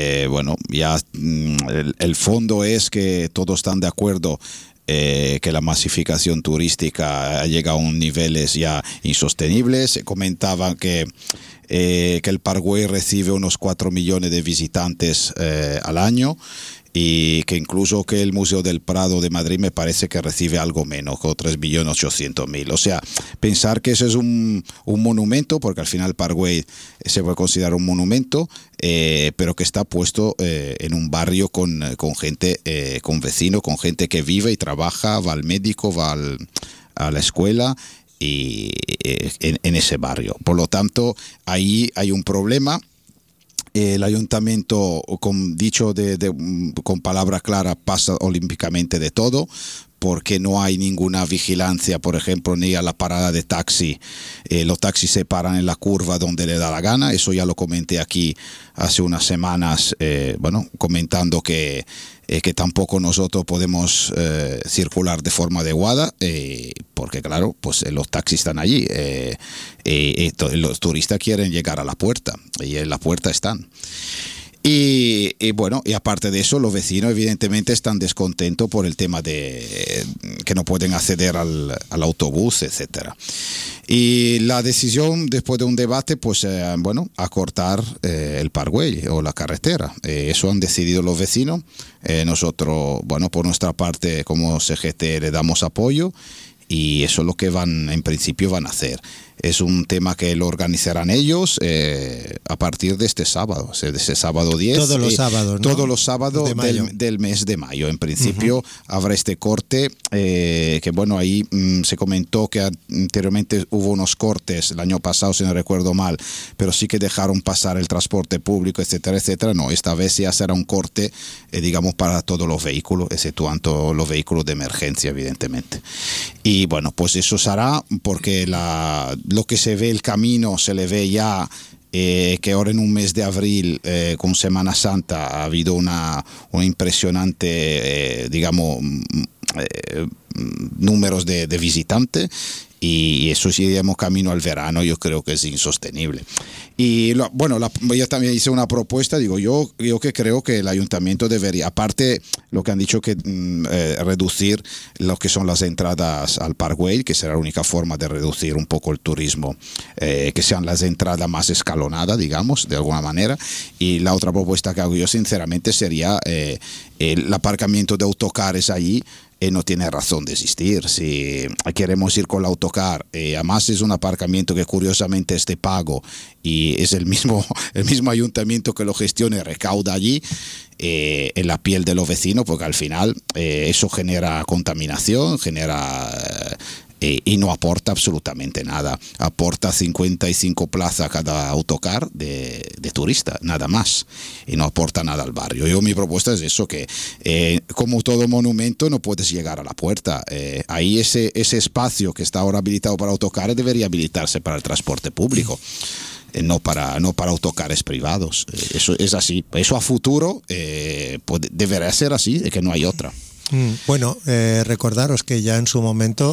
el fondo es que todos están de acuerdo que la masificación turística llega a un niveles ya insostenibles. Se comentaban que el Parkway recibe unos 4 millones de visitantes al año, y que incluso que el Museo del Prado de Madrid me parece que recibe algo menos, con 3.800.000. O sea, pensar que ese es un monumento, porque al final Parkway se puede considerar un monumento, pero que está puesto en un barrio con gente, con vecinos, con gente que vive y trabaja, va al médico, va a la escuela, y en ese barrio. Por lo tanto, ahí hay un problema. El ayuntamiento, con palabra clara, pasa olímpicamente de todo, porque no hay ninguna vigilancia, por ejemplo, ni a la parada de taxi. Los taxis se paran en la curva donde le da la gana. Eso ya lo comenté aquí hace unas semanas, comentando que tampoco nosotros podemos circular de forma adecuada, porque claro, pues los taxis están allí, los turistas quieren llegar a la puerta, y en la puerta están. Y aparte de eso, los vecinos evidentemente están descontentos por el tema de que no pueden acceder al autobús, etcétera. Y la decisión, después de un debate, pues acortar el Parkway o la carretera. Eso han decidido los vecinos. Nosotros, por nuestra parte, como CGT, le damos apoyo, y eso es lo que en principio van a hacer. Es un tema que lo organizarán ellos a partir de este sábado, de este sábado 10. Todos los sábados, ¿no? Todos los sábados del mes de mayo. En principio habrá este corte, que ahí se comentó que anteriormente hubo unos cortes el año pasado, si no recuerdo mal, pero sí que dejaron pasar el transporte público, etcétera, etcétera. No, esta vez ya será un corte, para todos los vehículos, exceptuando los vehículos de emergencia, evidentemente. Y pues eso se hará porque lo que se ve, el camino, se le ve ya que ahora en un mes de abril, con Semana Santa, ha habido una impresionante, números de visitantes, y eso si iremos camino al verano yo creo que es insostenible. Y yo también hice una propuesta, digo yo que creo que el ayuntamiento debería, aparte lo que han dicho que reducir lo que son las entradas al Parkway, que será la única forma de reducir un poco el turismo, que sean las entradas más escalonadas, digamos, de alguna manera. Y la otra propuesta que hago yo sinceramente sería el aparcamiento de autocares allí. No tiene razón de existir. Si queremos ir con el autocar, además es un aparcamiento que curiosamente es de pago y es el mismo ayuntamiento que lo gestiona y recauda allí, en la piel de los vecinos, porque al final eso genera contaminación, y no aporta absolutamente nada. Aporta 55 plazas a cada autocar de turista, nada más, y no aporta nada al barrio. Mi propuesta es eso, que como todo monumento no puedes llegar a la puerta. Ahí ese espacio que está ahora habilitado para autocares debería habilitarse para el transporte público. No para autocares privados. Eso es así. Eso a futuro deberá ser así, de que no hay otra. Bueno, recordaros que ya en su momento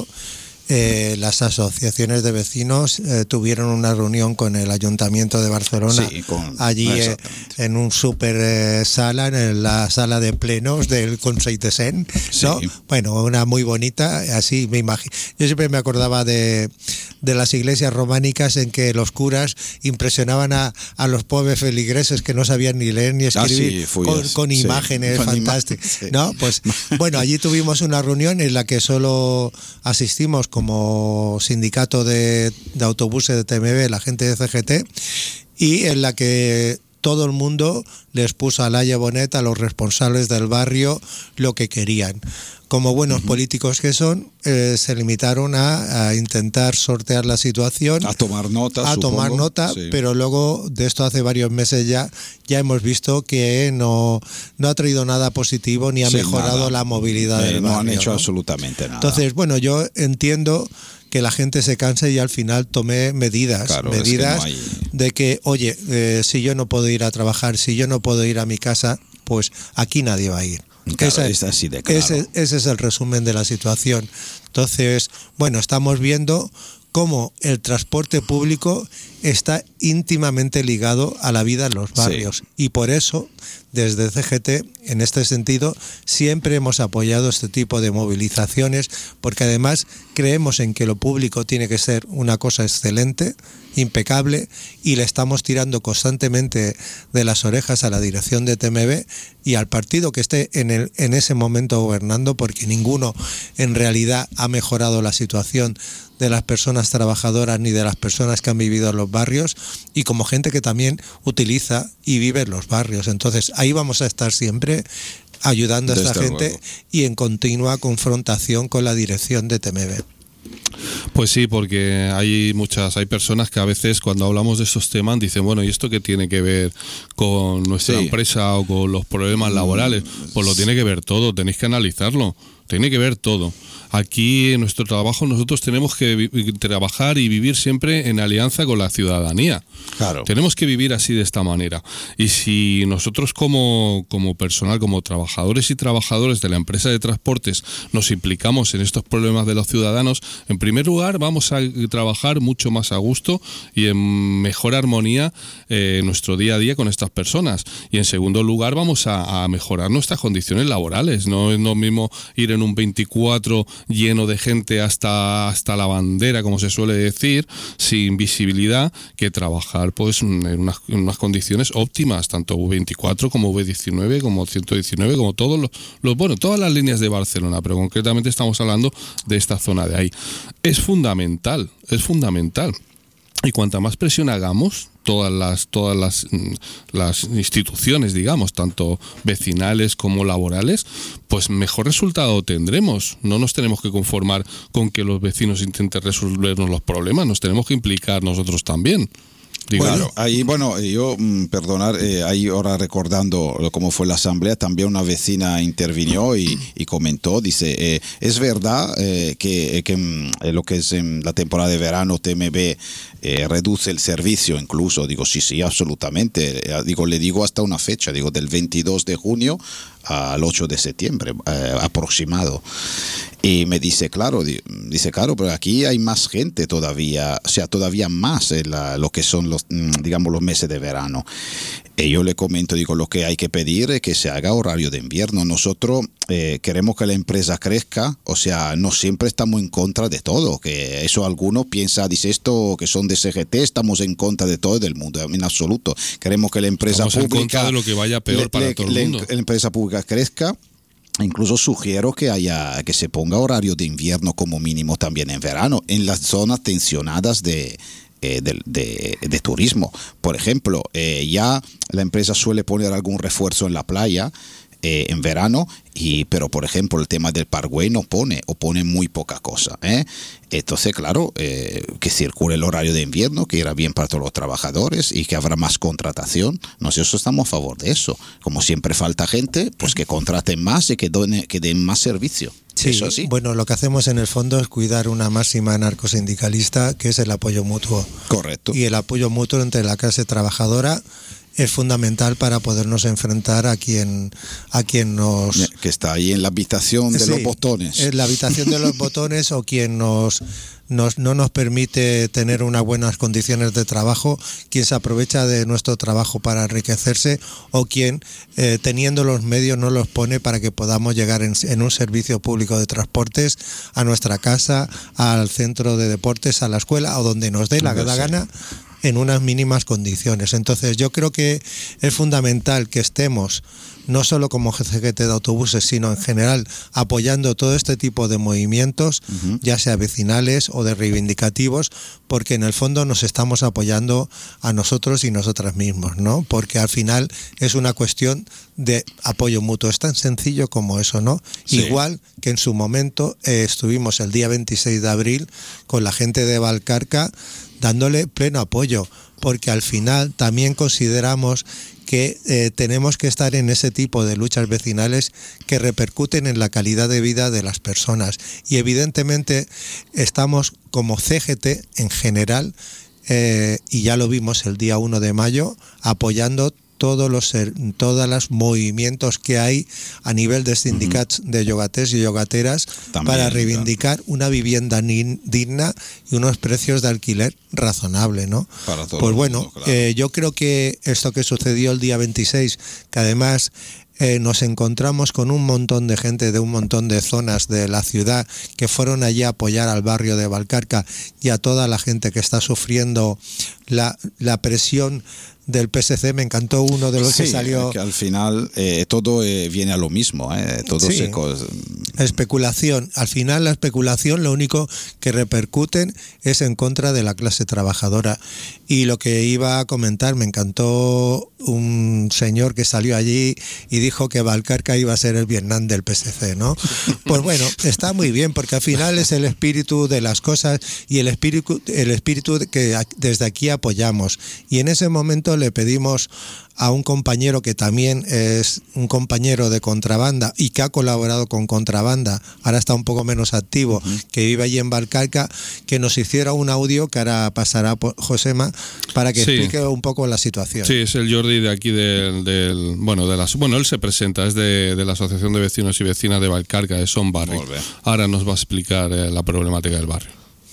las asociaciones de vecinos tuvieron una reunión con el Ayuntamiento de Barcelona, allí en un super sala, en la sala de plenos del Consell de Cent, ¿no? Sí. Bueno, una muy bonita, así me imagino. Yo siempre me acordaba de las iglesias románicas en que los curas impresionaban a los pobres feligreses que no sabían ni leer ni escribir, con imágenes fantásticas, ¿no? Pues bueno, allí tuvimos una reunión en la que solo asistimos como sindicato de autobuses de TMB, la gente de CGT, y en la que todo el mundo les puso a Laia Bonet, a los responsables del barrio, lo que querían. Como buenos políticos que son, se limitaron a intentar sortear la situación, a tomar nota, sí. Pero luego de esto hace varios meses ya hemos visto que no ha traído nada positivo ni ha mejorado nada. La movilidad del barrio. No han hecho absolutamente nada. Entonces, bueno, yo entiendo que la gente se canse y al final tomé medidas de que, oye, si yo no puedo ir a trabajar, si yo no puedo ir a mi casa, pues aquí nadie va a ir. Claro, es así de claro. Ese es el resumen de la situación. Entonces, bueno, estamos viendo cómo el transporte público está íntimamente ligado a la vida en los barrios. Sí. Y por eso, desde CGT, en este sentido, siempre hemos apoyado este tipo de movilizaciones, porque además creemos en que lo público tiene que ser una cosa excelente, impecable, y le estamos tirando constantemente de las orejas a la dirección de TMB y al partido que esté en ese momento gobernando, porque ninguno en realidad ha mejorado la situación de las personas trabajadoras ni de las personas que han vivido en los barrios, y como gente que también utiliza y vive en los barrios. Entonces ahí vamos a estar siempre ayudando a esta gente y en continua confrontación con la dirección de TMB. Pues sí, porque hay personas que a veces cuando hablamos de estos temas dicen, bueno, ¿y esto qué tiene que ver con nuestra empresa o con los problemas laborales? Pues lo tiene que ver todo, tenéis que analizarlo, tiene que ver todo. Aquí en nuestro trabajo nosotros tenemos que trabajar y vivir siempre en alianza con la ciudadanía. Claro. Tenemos que vivir así, de esta manera. Y si nosotros como personal, como trabajadores y trabajadores de la empresa de transportes nos implicamos en estos problemas de los ciudadanos, en primer lugar vamos a trabajar mucho más a gusto y en mejor armonía nuestro día a día con estas personas. Y en segundo lugar vamos a mejorar nuestras condiciones laborales. No es lo mismo ir en un 24 lleno de gente hasta la bandera, como se suele decir, sin visibilidad, que trabajar pues en unas condiciones óptimas, tanto V24 como V19, como 119, como todos todas las líneas de Barcelona, pero concretamente estamos hablando de esta zona de ahí. Es fundamental. Y cuanta más presión hagamos, todas las instituciones, digamos, tanto vecinales como laborales, pues mejor resultado tendremos. No nos tenemos que conformar con que los vecinos intenten resolvernos los problemas, nos tenemos que implicar nosotros también. Claro, ahí, yo, ahí ahora recordando cómo fue la asamblea, también una vecina intervino y comentó, dice, es verdad que lo que es en la temporada de verano TMB reduce el servicio incluso. Digo, sí, absolutamente. Le digo hasta una fecha, del 22 de junio al 8 de septiembre aproximado. Y me dice, claro, pero aquí hay más gente todavía, o sea, todavía más lo que son los meses de verano. Y yo le comento, digo, lo que hay que pedir es que se haga horario de invierno. Nosotros queremos que la empresa crezca, o sea, no siempre estamos en contra de todo, que eso algunos piensan, dice esto, que son de CGT, estamos en contra de todo el mundo, en absoluto. Queremos que la empresa pública... Estamos en contra de lo que vaya peor para todo el mundo. La empresa pública crezca. Incluso sugiero que se ponga horario de invierno como mínimo también en verano, en las zonas tensionadas de turismo. Por ejemplo, ya la empresa suele poner algún refuerzo en la playa en verano, pero por ejemplo el tema del Parkway no pone, o pone muy poca cosa. Entonces, claro, que circule el horario de invierno, que irá bien para todos los trabajadores y que habrá más contratación. Nosotros estamos a favor de eso. Como siempre falta gente, pues que contraten más y que den más servicio. Sí, eso sí. Bueno, lo que hacemos en el fondo es cuidar una máxima anarcosindicalista, que es el apoyo mutuo. Correcto. Y el apoyo mutuo entre la clase trabajadora es fundamental para podernos enfrentar a quien nos... Que está ahí en la habitación de los botones. En la habitación de los botones, o quien no nos permite tener unas buenas condiciones de trabajo, quien se aprovecha de nuestro trabajo para enriquecerse, o quien, teniendo los medios, no los pone para que podamos llegar en un servicio público de transportes a nuestra casa, al centro de deportes, a la escuela, o donde nos dé la gana, en unas mínimas condiciones. Entonces yo creo que es fundamental que estemos, no solo como CGT de autobuses, sino en general apoyando todo este tipo de movimientos, ya sea vecinales o de reivindicativos, porque en el fondo nos estamos apoyando a nosotros y nosotras mismos, ¿no? Porque al final es una cuestión de apoyo mutuo, es tan sencillo como eso, ¿no? Sí. Igual que en su momento estuvimos el día 26 de abril con la gente de Valcarca dándole pleno apoyo, porque al final también consideramos que tenemos que estar en ese tipo de luchas vecinales que repercuten en la calidad de vida de las personas. Y evidentemente estamos como CGT en general, y ya lo vimos el día 1 de mayo, apoyando todos los movimientos que hay a nivel de sindicatos de yogaters y yogateras también, para reivindicar una vivienda digna y unos precios de alquiler razonable, ¿no? Para todo pues bueno, mundo, claro. Yo creo que esto que sucedió el día 26, que además nos encontramos con un montón de gente de un montón de zonas de la ciudad que fueron allí a apoyar al barrio de Valcarca y a toda la gente que está sufriendo la presión del PSC. Me encantó uno de los que salió. Que al final todo viene a lo mismo, todo sí. Especulación. Al final la especulación lo único que repercuten es en contra de la clase trabajadora. Y lo que iba a comentar, me encantó un señor que salió allí y dijo que Valcarca iba a ser el Vietnam del PSC, ¿no? Pues bueno, está muy bien, porque al final es el espíritu de las cosas y el espíritu que desde aquí apoyamos. Y en ese momento le pedimos a un compañero que también es un compañero de Contrabanda y que ha colaborado con Contrabanda, ahora está un poco menos activo, que vive allí en Valcarca, que nos hiciera un audio que ahora pasará por Josema para que explique un poco la situación. Sí, es el Jordi de aquí él se presenta, es de la Asociación de Vecinos y Vecinas de Valcarca, de Son Barri. Ahora nos va a explicar la problemàtica del barri.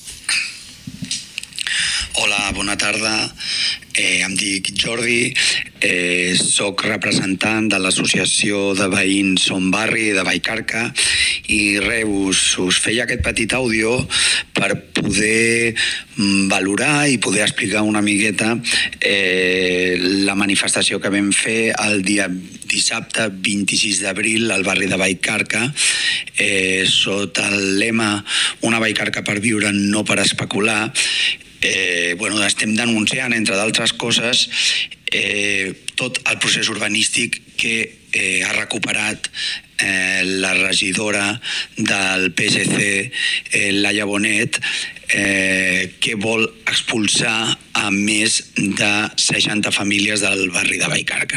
Hola, bona tarda. Em dic Jordi, soc representant de l'Associació de Veïns Son Barri de Valcarca i us feia aquest petit àudio per poder valorar i poder explicar una miqueta la manifestació que vam fer el dia dissabte 26 d'abril al barri de Valcarca sota el lema Una Valcarca per viure, no per especular. Estem denunciant, entre d'altres coses, tot el procés urbanístic que ha recuperat la regidora del PSC, Laia Bonet, que vol expulsar a més de 60 famílies del barri de Valcarca.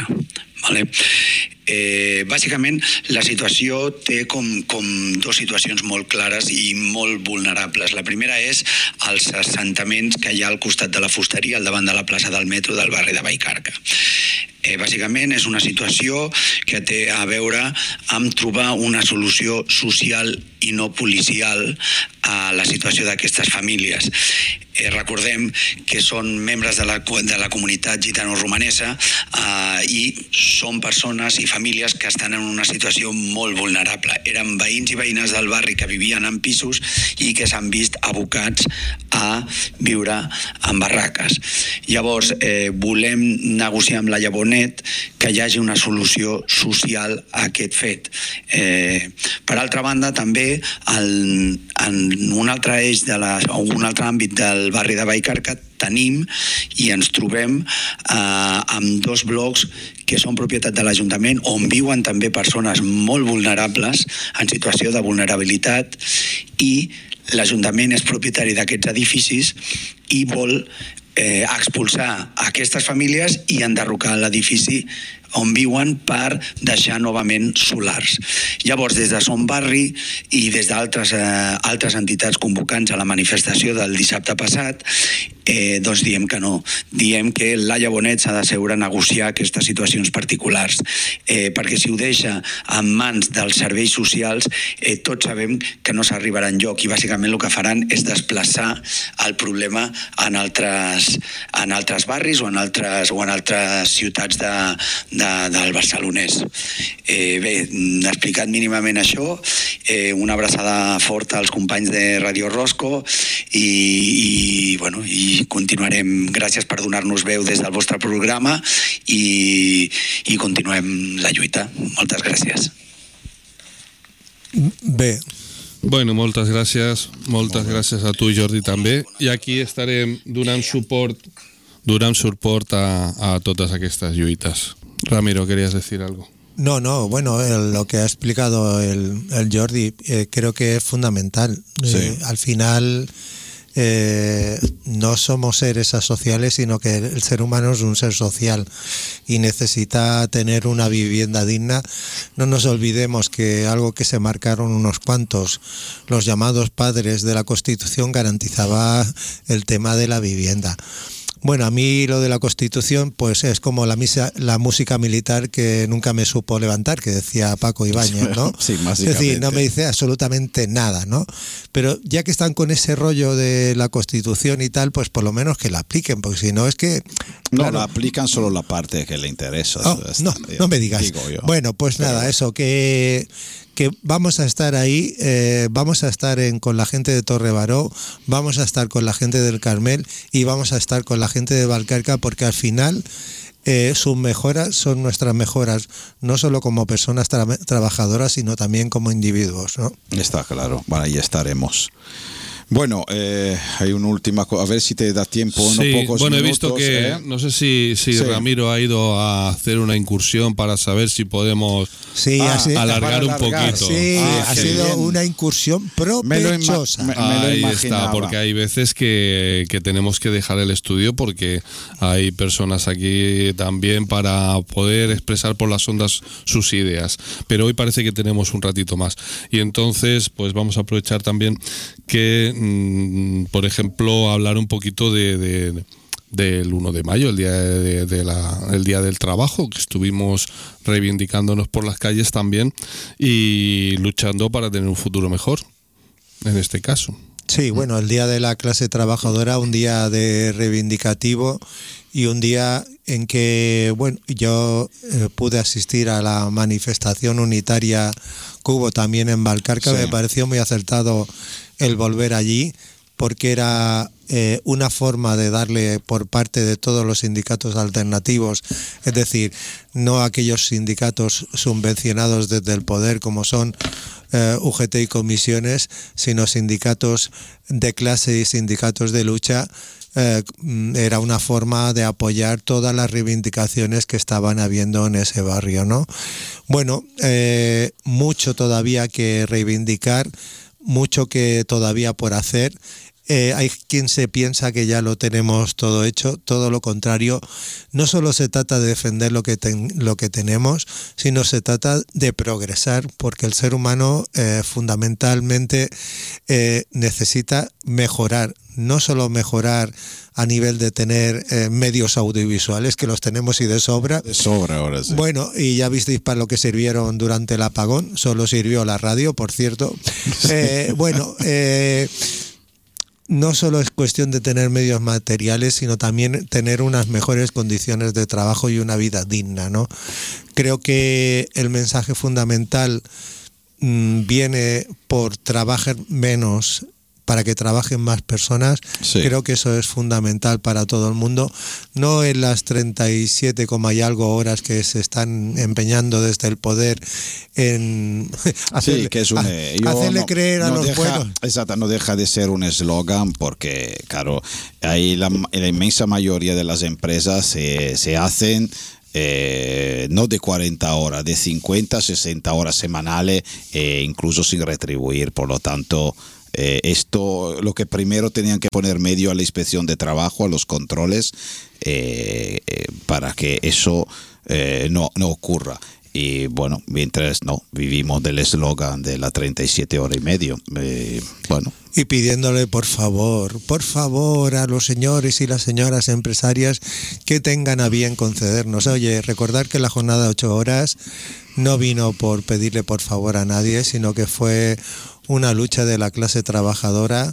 Bàsicament, la situació té com dues situacions molt clares i molt vulnerables. La primera és els assentaments que hi ha al costat de la fusteria, al davant de la plaça del metro del barri de Valcarca. Bàsicament és una situació que té a veure amb trobar una solució social i no policial a la situació d'aquestes famílies. Recordem que són membres de la comunitat gitano-romanesa i són persones i famílies que estan en una situació molt vulnerable. Eren veïns i veïnes del barri que vivien en pisos i que s'han vist abocats a viure en barraques. Llavors, volem negociar amb la Llabonet que hi hagi una solució social a aquest fet. Per altra banda, també en un altre eix o un altre àmbit del barri de Vallcarca tenim i ens trobem amb 2 blocs que són propietat de l'Ajuntament on viuen també persones molt vulnerables en situació de vulnerabilitat i l'Ajuntament és propietari d'aquests edificis i vol expulsar aquestes famílies i enderrocar l'edifici on viuen per deixar novament solars. Llavors, des de Son Barri i des d'altres entitats convocants a la manifestació del dissabte passat, doncs diem que no. Diem que la Llabonet s'ha d'asseure a negociar aquestes situacions particulars, perquè si ho deixa en mans dels serveis socials, tots sabem que no s'arribarà enlloc i bàsicament el que faran és desplaçar el problema en altres barris o en altres ciutats del barcelonès. Bé, explicat mínimament això, una abraçada forta als companys de Radio Rosco i continuarem. Gràcies per donar-nos veu des del vostre programa i continuem la lluita. Moltes gràcies. Bé. Bueno, moltes gràcies a tu, Jordi, també. I aquí estarem donant suport a totes aquestes lluites. Ramiro, ¿querías decir algo? No, bueno, lo que ha explicado el Jordi creo que es fundamental. Sí. Al final no somos seres asociales, sino que el ser humano es un ser social y necesita tener una vivienda digna. No nos olvidemos que algo que se marcaron unos cuantos, los llamados padres de la Constitución, garantizaba el tema de la vivienda. Bueno, a mí lo de la Constitución pues es como la música militar que nunca me supo levantar, que decía Paco Ibáñez, ¿no? Sí, es decir, no me dice absolutamente nada, ¿no? Pero ya que están con ese rollo de la Constitución y tal, pues por lo menos que la apliquen, porque si no es que... No, la aplican solo la parte que le interesa. No me digas. Bueno, pues nada, eso, que vamos a estar ahí, vamos a estar con la gente de Torrebaró, vamos a estar con la gente del Carmel y vamos a estar con la gente de Vallcarca, porque al final sus mejoras son nuestras mejoras, no solo como personas trabajadoras, sino también como individuos, ¿no? Está claro, bueno, ahí estaremos. Bueno, hay una última cosa, a ver si te da tiempo unos pocos bueno, minutos. He visto que, no sé si Ramiro ha ido a hacer una incursión para saber si podemos alargar un poquito. Sí, ha sido una incursión provechosa. Ahí está, porque hay veces que tenemos que dejar el estudio porque hay personas aquí también para poder expresar por las ondas sus ideas. Pero hoy parece que tenemos un ratito más. Y entonces, pues vamos a aprovechar también que por ejemplo, hablar un poquito del 1 de mayo, el día el día del trabajo, que estuvimos reivindicándonos por las calles también y luchando para tener un futuro mejor, en este caso. Sí, bueno, el día de la clase trabajadora, un día de reivindicativo y un día en que, bueno, yo pude asistir a la manifestación unitaria que hubo también en Vallcarca. Me pareció muy acertado el volver allí, porque era una forma de darle por parte de todos los sindicatos alternativos, es decir, no aquellos sindicatos subvencionados desde el poder como son UGT y comisiones, sino sindicatos de clase y sindicatos de lucha. Era una forma de apoyar todas las reivindicaciones que estaban habiendo en ese barrio, ¿no? Bueno, mucho todavía que reivindicar, mucho que todavía por hacer. hay quien se piensa que ya lo tenemos todo hecho, todo lo contrario. No solo se trata de defender lo que tenemos, sino se trata de progresar, porque el ser humano fundamentalmente necesita mejorar, no solo mejorar a nivel de tener medios audiovisuales, que los tenemos y de sobra. De sobra ahora, sí. Bueno, y ya visteis para lo que sirvieron durante el apagón, solo sirvió la radio, por cierto. No solo es cuestión de tener medios materiales, sino también tener unas mejores condiciones de trabajo y una vida digna, ¿no? Creo que el mensaje fundamental viene por trabajar menos para que trabajen más personas. Sí. Creo que eso es fundamental para todo el mundo, no en las 37, y algo horas que se están empeñando desde el poder en hacerle creer a los buenos. Exacto, no deja de ser un eslogan, porque claro, ahí la inmensa mayoría de las empresas se hacen no de 40 horas, de 50, 60 horas semanales, incluso sin retribuir. Por lo tanto, esto, lo que primero tenían que poner medio a la inspección de trabajo, a los controles, para que eso no ocurra. Y bueno, mientras no vivimos del eslogan de la 37 horas y medio, bueno. Y pidiéndole por favor a los señores y las señoras empresarias que tengan a bien concedernos. Oye, recordar que la jornada de 8 horas no vino por pedirle por favor a nadie, sino que fue una lucha de la clase trabajadora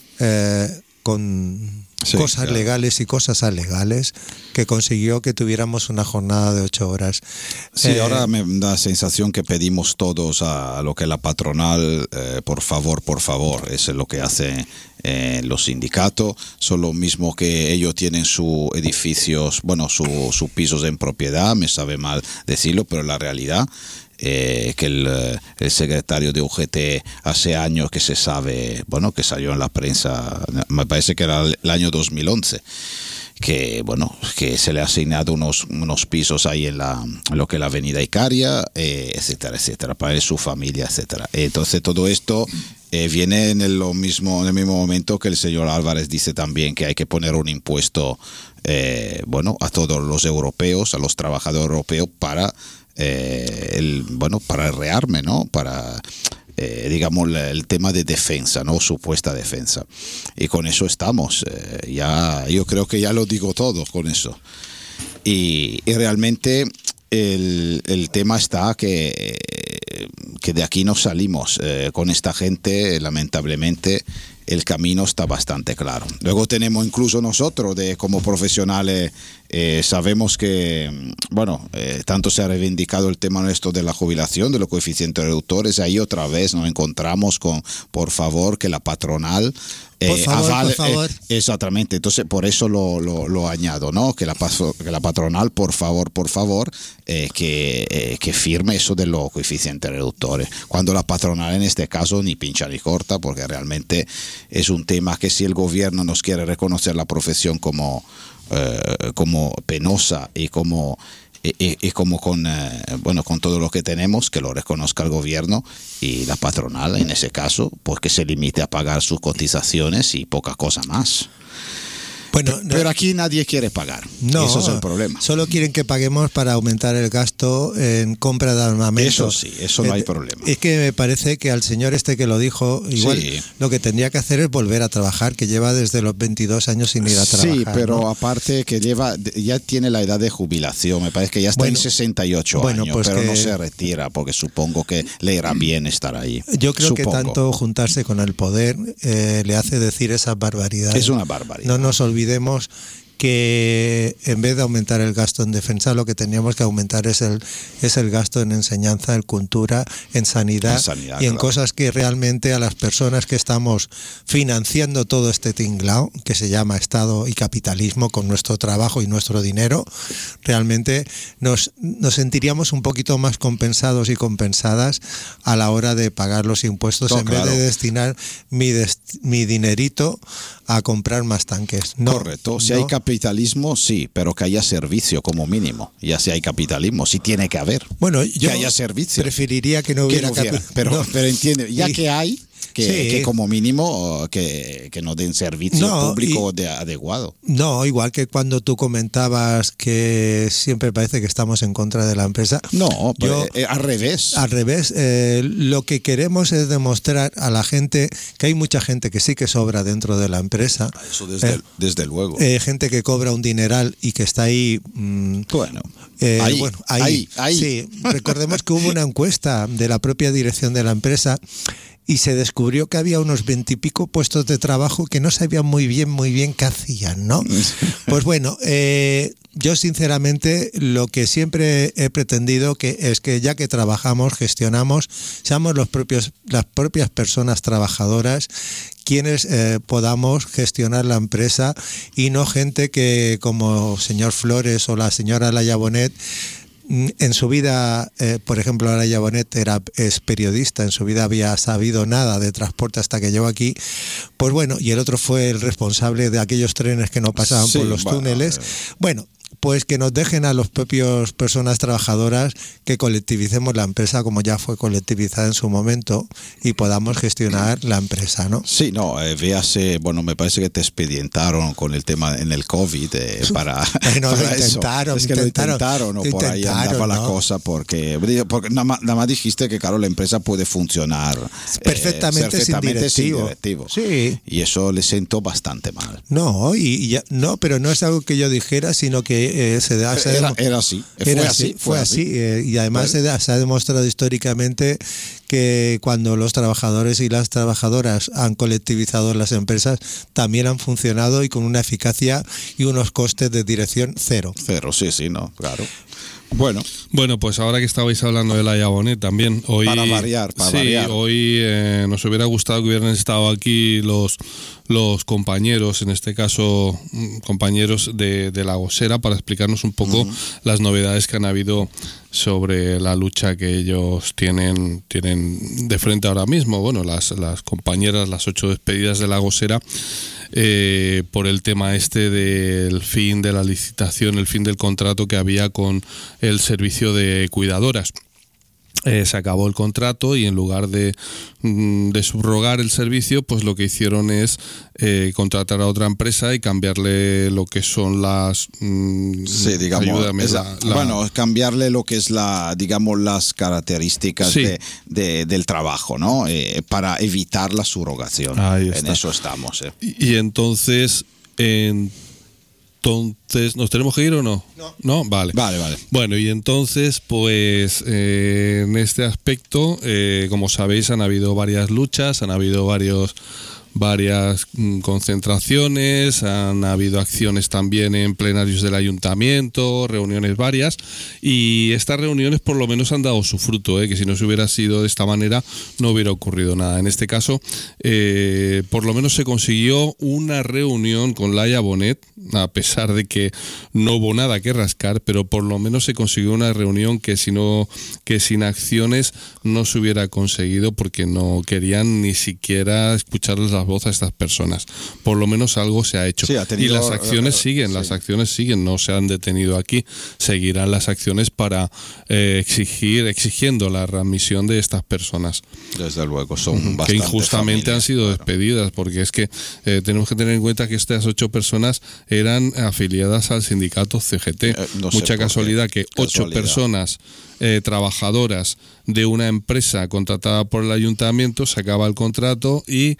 con cosas legales y cosas alegales, que consiguió que tuviéramos una jornada de 8 horas. Sí, ahora me da la sensación que pedimos todos a lo que la patronal, por favor, eso es lo que hacen los sindicatos. Son lo mismo que ellos tienen sus edificios, bueno, sus pisos en propiedad, me sabe mal decirlo, pero la realidad que el secretario de UGT hace años que se sabe, bueno, que salió en la prensa, me parece que era el año 2011, que bueno, que se le ha asignado unos pisos ahí en lo que es la avenida Icaria, etcétera, para él, su familia, etcétera. Entonces todo esto viene en el mismo momento que el señor Álvarez dice también que hay que poner un impuesto, bueno, a todos los europeos, a los trabajadores europeos, para para el rearme, ¿no? Para, digamos, el tema de defensa, ¿no? Supuesta defensa. Y con eso estamos. Yo creo que ya lo digo todo con eso. Y realmente el tema está que de aquí no salimos. Con esta gente, lamentablemente, el camino está bastante claro. Luego tenemos incluso nosotros, como profesionales, sabemos que, bueno, tanto se ha reivindicado el tema nuestro de la jubilación, de los coeficientes reductores. Ahí otra vez nos encontramos con, por favor, que la patronal por favor. Exactamente, entonces por eso lo añado, ¿no? Que la patronal, por favor, que firme eso de los coeficientes reductores. Cuando la patronal en este caso ni pincha ni corta, porque realmente es un tema que si el gobierno nos quiere reconocer la profesión como penosa y como con todo lo que tenemos, que lo reconozca el gobierno, y la patronal en ese caso pues que se limite a pagar sus cotizaciones y poca cosa más. Bueno, pero aquí nadie quiere pagar. No, eso es el problema. Solo quieren que paguemos para aumentar el gasto en compra de armamento. Eso sí, eso no hay problema. Es que me parece que al señor que lo dijo, igual sí, lo que tendría que hacer es volver a trabajar, que lleva desde los 22 años sin ir a trabajar. Sí, pero ¿no? Aparte que ya tiene la edad de jubilación, me parece que ya está en 68 años, pues pero no se retira, porque supongo que le irá bien estar ahí. Yo creo que tanto juntarse con el poder le hace decir esas barbaridades. Es una barbaridad. No nos olvidemos que en vez de aumentar el gasto en defensa, lo que teníamos que aumentar es el gasto en enseñanza, en cultura, en sanidad y en cosas que realmente a las personas que estamos financiando todo este tinglao, que se llama Estado y capitalismo, con nuestro trabajo y nuestro dinero, realmente nos sentiríamos un poquito más compensados y compensadas a la hora de pagar los impuestos, en vez de destinar mi dinerito a comprar más tanques. Correcto. Si hay capitalismo, sí, pero que haya servicio como mínimo. Ya si hay capitalismo, sí tiene que haber. Bueno, yo que haya servicio. Preferiría que no hubiera pero entiende, ya que hay, que como mínimo que nos den servicio público adecuado. No, igual que cuando tú comentabas que siempre parece que estamos en contra de la empresa. No, al revés. Al revés, lo que queremos es demostrar a la gente que hay mucha gente que sí que sobra dentro de la empresa. Eso desde luego. Gente que cobra un dineral y que está ahí. Ahí. Sí, recordemos que hubo una encuesta de la propia dirección de la empresa y se descubrió que había unos 20 y pico puestos de trabajo que no sabían muy bien qué hacían, ¿no? Pues bueno, yo sinceramente lo que siempre he pretendido es que ya que trabajamos, gestionamos, seamos las propias personas trabajadoras quienes podamos gestionar la empresa y no gente que como el señor Flores o la señora Laia Bonet en su vida, por ejemplo, Laia Bonet es periodista, en su vida había sabido nada de transporte hasta que llegó aquí, pues bueno, y el otro fue el responsable de aquellos trenes que no pasaban por los túneles. Bueno, pues que nos dejen a los propios personas trabajadoras que colectivicemos la empresa como ya fue colectivizada en su momento y podamos gestionar la empresa, ¿no? Sí, no, véase, bueno, me parece que te expedientaron con el tema en el COVID para lo intentaron, es que lo intentaron, o por ahí andaba la cosa, porque nada más dijiste que, claro, la empresa puede funcionar perfectamente sin directivo. Sí. Y eso le sentó bastante mal. No, pero no es algo que yo dijera, sino que era así. Fue así. Y además se ha demostrado históricamente que cuando los trabajadores y las trabajadoras han colectivizado las empresas también han funcionado y con una eficacia y unos costes de dirección cero. Sí, no, claro. Bueno, pues ahora que estabais hablando de Laia Bonet también, hoy para variar. Hoy nos hubiera gustado que hubieran estado aquí los compañeros, en este caso compañeros de La Gosera, para explicarnos un poco las novedades que han habido sobre la lucha que ellos tienen de frente ahora mismo. Bueno, las compañeras, las 8 despedidas de La Gosera, por el tema del fin de la licitación, el fin del contrato que había con el servicio de cuidadoras. Se acabó el contrato y en lugar de subrogar el servicio, pues lo que hicieron es contratar a otra empresa y cambiarle lo que son las cambiarle lo que es las características del trabajo, ¿no? Para evitar la subrogación. En eso estamos. Y entonces ¿nos tenemos que ir o no? No, vale. Bueno, y entonces, pues en este aspecto, como sabéis, han habido varias luchas, han habido varias concentraciones, han habido acciones también en plenarios del ayuntamiento, reuniones varias, y estas reuniones por lo menos han dado su fruto, que si no se hubiera sido de esta manera no hubiera ocurrido nada. En este caso, por lo menos se consiguió una reunión con Laia Bonet, a pesar de que no hubo nada que rascar, pero por lo menos se consiguió una reunión que sin acciones no se hubiera conseguido, porque no querían ni siquiera escucharles las voces a estas personas. Por lo menos algo se ha hecho. Y las acciones siguen, no se han detenido aquí. Seguirán las acciones para exigiendo la readmisión de estas personas. Desde luego, son bastante que injustamente familias, han sido despedidas, porque es que tenemos que tener en cuenta que estas 8 personas eran afiliadas al sindicato CGT. Mucha casualidad que 8 personas trabajadoras de una empresa contratada por el ayuntamiento, se acaba el contrato y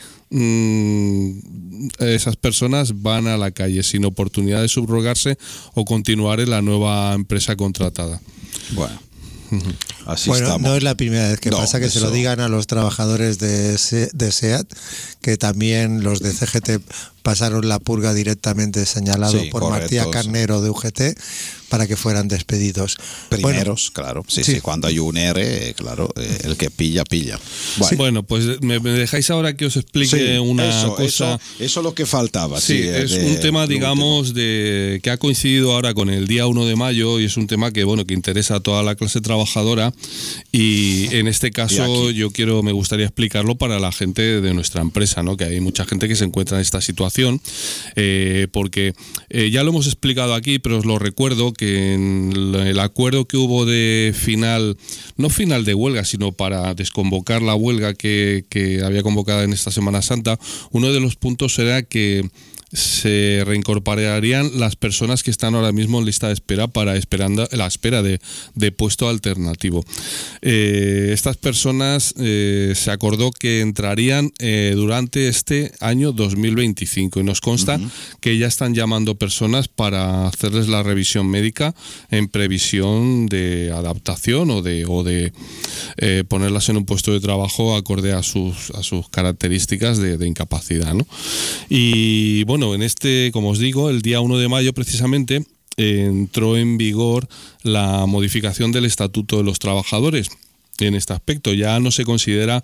esas personas van a la calle sin oportunidad de subrogarse o continuar en la nueva empresa contratada. Bueno, así bueno, estamos. No es la primera vez que pasa que se lo digan a los trabajadores de SEAT, que también los de CGT pasaron la purga directamente señalado por Matías Carnero de UGT para que fueran despedidos. Primeros, claro. Sí, cuando hay un R, claro, el que pilla. Bueno, pues me dejáis ahora que os explique una cosa. Eso es lo que faltaba. Sí, es un tema, digamos, que ha coincidido ahora con el día 1 de mayo y es un tema que interesa a toda la clase trabajadora, y en este caso me gustaría explicarlo para la gente de nuestra empresa, ¿no? Que hay mucha gente que se encuentra en esta situación adaptación, porque ya lo hemos explicado aquí, pero os lo recuerdo que en el acuerdo que hubo de no final de huelga, sino para desconvocar la huelga que había convocada en esta Semana Santa, uno de los puntos era que se reincorporarían las personas que están ahora mismo en lista de espera esperando la espera de puesto alternativo. Estas personas se acordó que entrarían durante este año 2025 y nos consta que ya están llamando personas para hacerles la revisión médica en previsión de adaptación o de ponerlas en un puesto de trabajo acorde a sus características de incapacidad, ¿no? Y bueno, como os digo, el día 1 de mayo precisamente entró en vigor la modificación del Estatuto de los Trabajadores en este aspecto. Ya no se considera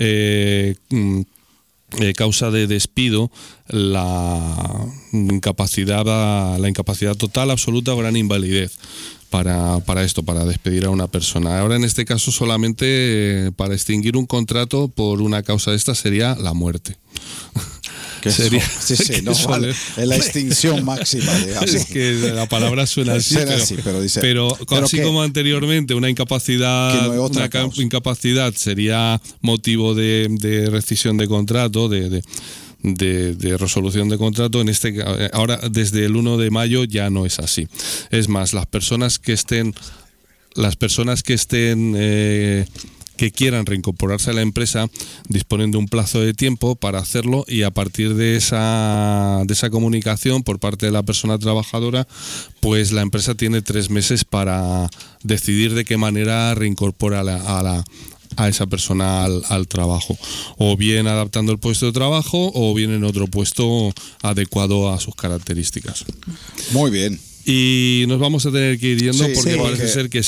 causa de despido la incapacidad total, absoluta o gran invalidez para despedir a una persona. Ahora, en este caso, solamente para extinguir un contrato por una causa de esta sería la muerte. Sería, vale. Es la extinción máxima, digamos. Es que la palabra suena así, pero así como anteriormente una incapacidad, incapacidad sería motivo de rescisión de contrato, de resolución de contrato. Ahora desde el 1 de mayo ya no es así. Es más, las personas que que quieran reincorporarse a la empresa disponen de un plazo de tiempo para hacerlo, y a partir de esa comunicación por parte de la persona trabajadora, pues la empresa tiene 3 meses para decidir de qué manera reincorpora a esa persona al trabajo, o bien adaptando el puesto de trabajo o bien en otro puesto adecuado a sus características. Muy bien. Y nos vamos a tener que ir yendo porque parece ser que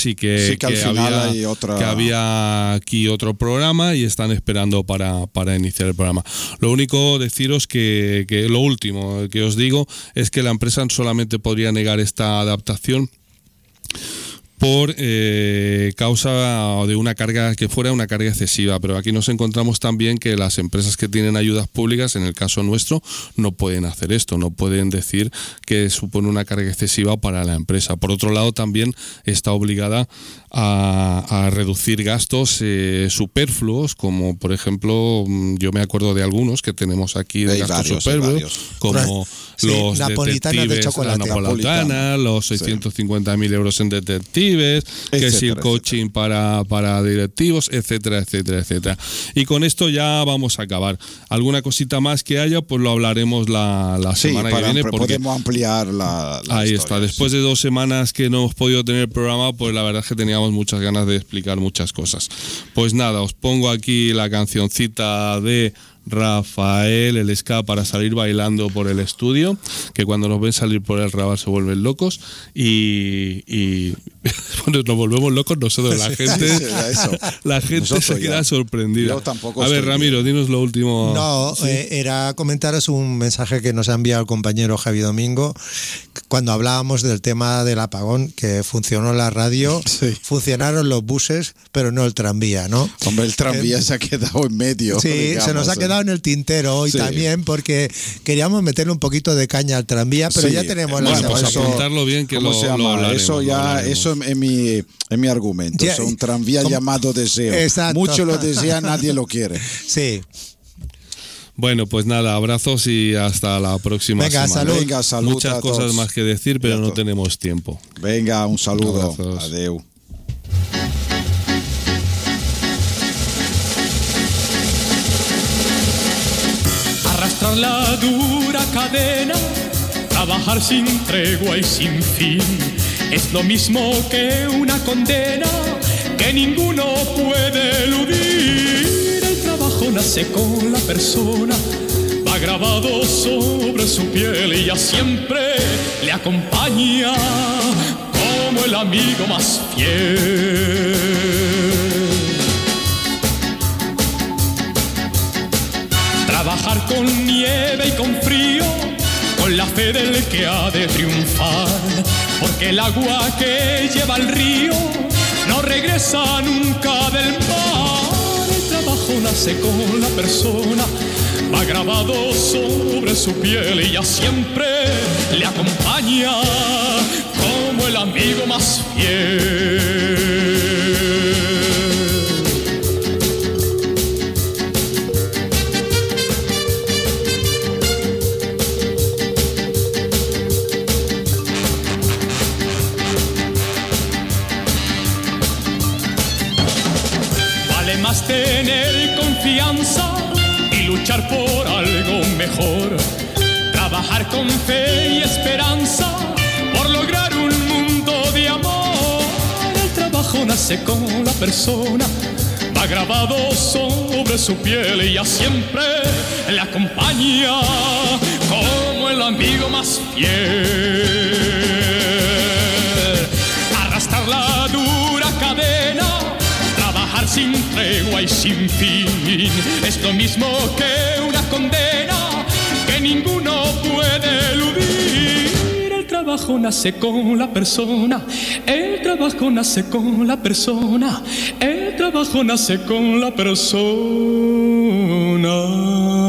había aquí otro programa y están esperando para iniciar el programa. Lo único, deciros que lo último que os digo es que la empresa solamente podría negar esta adaptación por causa de una carga que fuera una carga excesiva, pero aquí nos encontramos también que las empresas que tienen ayudas públicas, en el caso nuestro, no pueden hacer esto, no pueden decir que supone una carga excesiva para la empresa. Por otro lado, también está obligada a reducir gastos superfluos, como por ejemplo, yo me acuerdo de algunos que tenemos aquí de gastos superfluos, como los detectives, la napolitana, los 650.000 euros en detectives, que es el coaching para directivos, etcétera, etcétera, etcétera. Y con esto ya vamos a acabar. Alguna cosita más que haya, pues lo hablaremos la semana que viene. Podemos ampliar la ahí historia, está. Después de 2 semanas que no hemos podido tener programa, pues la verdad es que teníamos muchas ganas de explicar muchas cosas. Pues nada, os pongo aquí la cancioncita de Rafael, el ska, para salir bailando por el estudio, que cuando nos ven salir por el Raval se vuelven locos y bueno, nos volvemos locos nosotros, la gente se queda sorprendida. A ver, Ramiro, dinos lo último. No, era comentaros un mensaje que nos ha enviado el compañero Javi Domingo cuando hablábamos del tema del apagón, que funcionó la radio, funcionaron los buses, pero no el tranvía, ¿no? Hombre, el tranvía se ha quedado en medio. Sí, digamos, se nos ha quedado en el tintero hoy también, porque queríamos meterle un poquito de caña al tranvía, pero ya tenemos la pues apuntarlo bien, que lo hablaremos. Eso es mi argumento. Es un tranvía llamado deseo. Exacto. Mucho lo desea, nadie lo quiere. Sí. Bueno, pues nada, abrazos y hasta la próxima semana. Venga, salud. Muchas cosas más que decir, pero no tenemos tiempo. Venga, un saludo. Abrazos. Adeu. Arrastrar la dura cadena, trabajar sin tregua y sin fin, es lo mismo que una condena que ninguno puede eludir. El trabajo nace con la persona, va grabado sobre su piel y ya siempre le acompaña como el amigo más fiel. Trabajar con nieve y con frío, con la fe del que ha de triunfar, porque el agua que lleva el río no regresa nunca del mar. El trabajo nace con la persona, va grabado sobre su piel y ya siempre le acompaña como el amigo más fiel. Vale más tener confianza y luchar por algo mejor, trabajar con fe y esperanza por lograr un mundo de amor. El trabajo nace con la persona, va grabado sobre su piel y ya siempre le acompaña como el amigo más fiel. Arrastrar la dura cadena, trabajar sin tregua y sin fin, es lo mismo que una condena que ninguno puede eludir. El trabajo nace con la persona, el trabajo nace con la persona, el trabajo nace con la persona.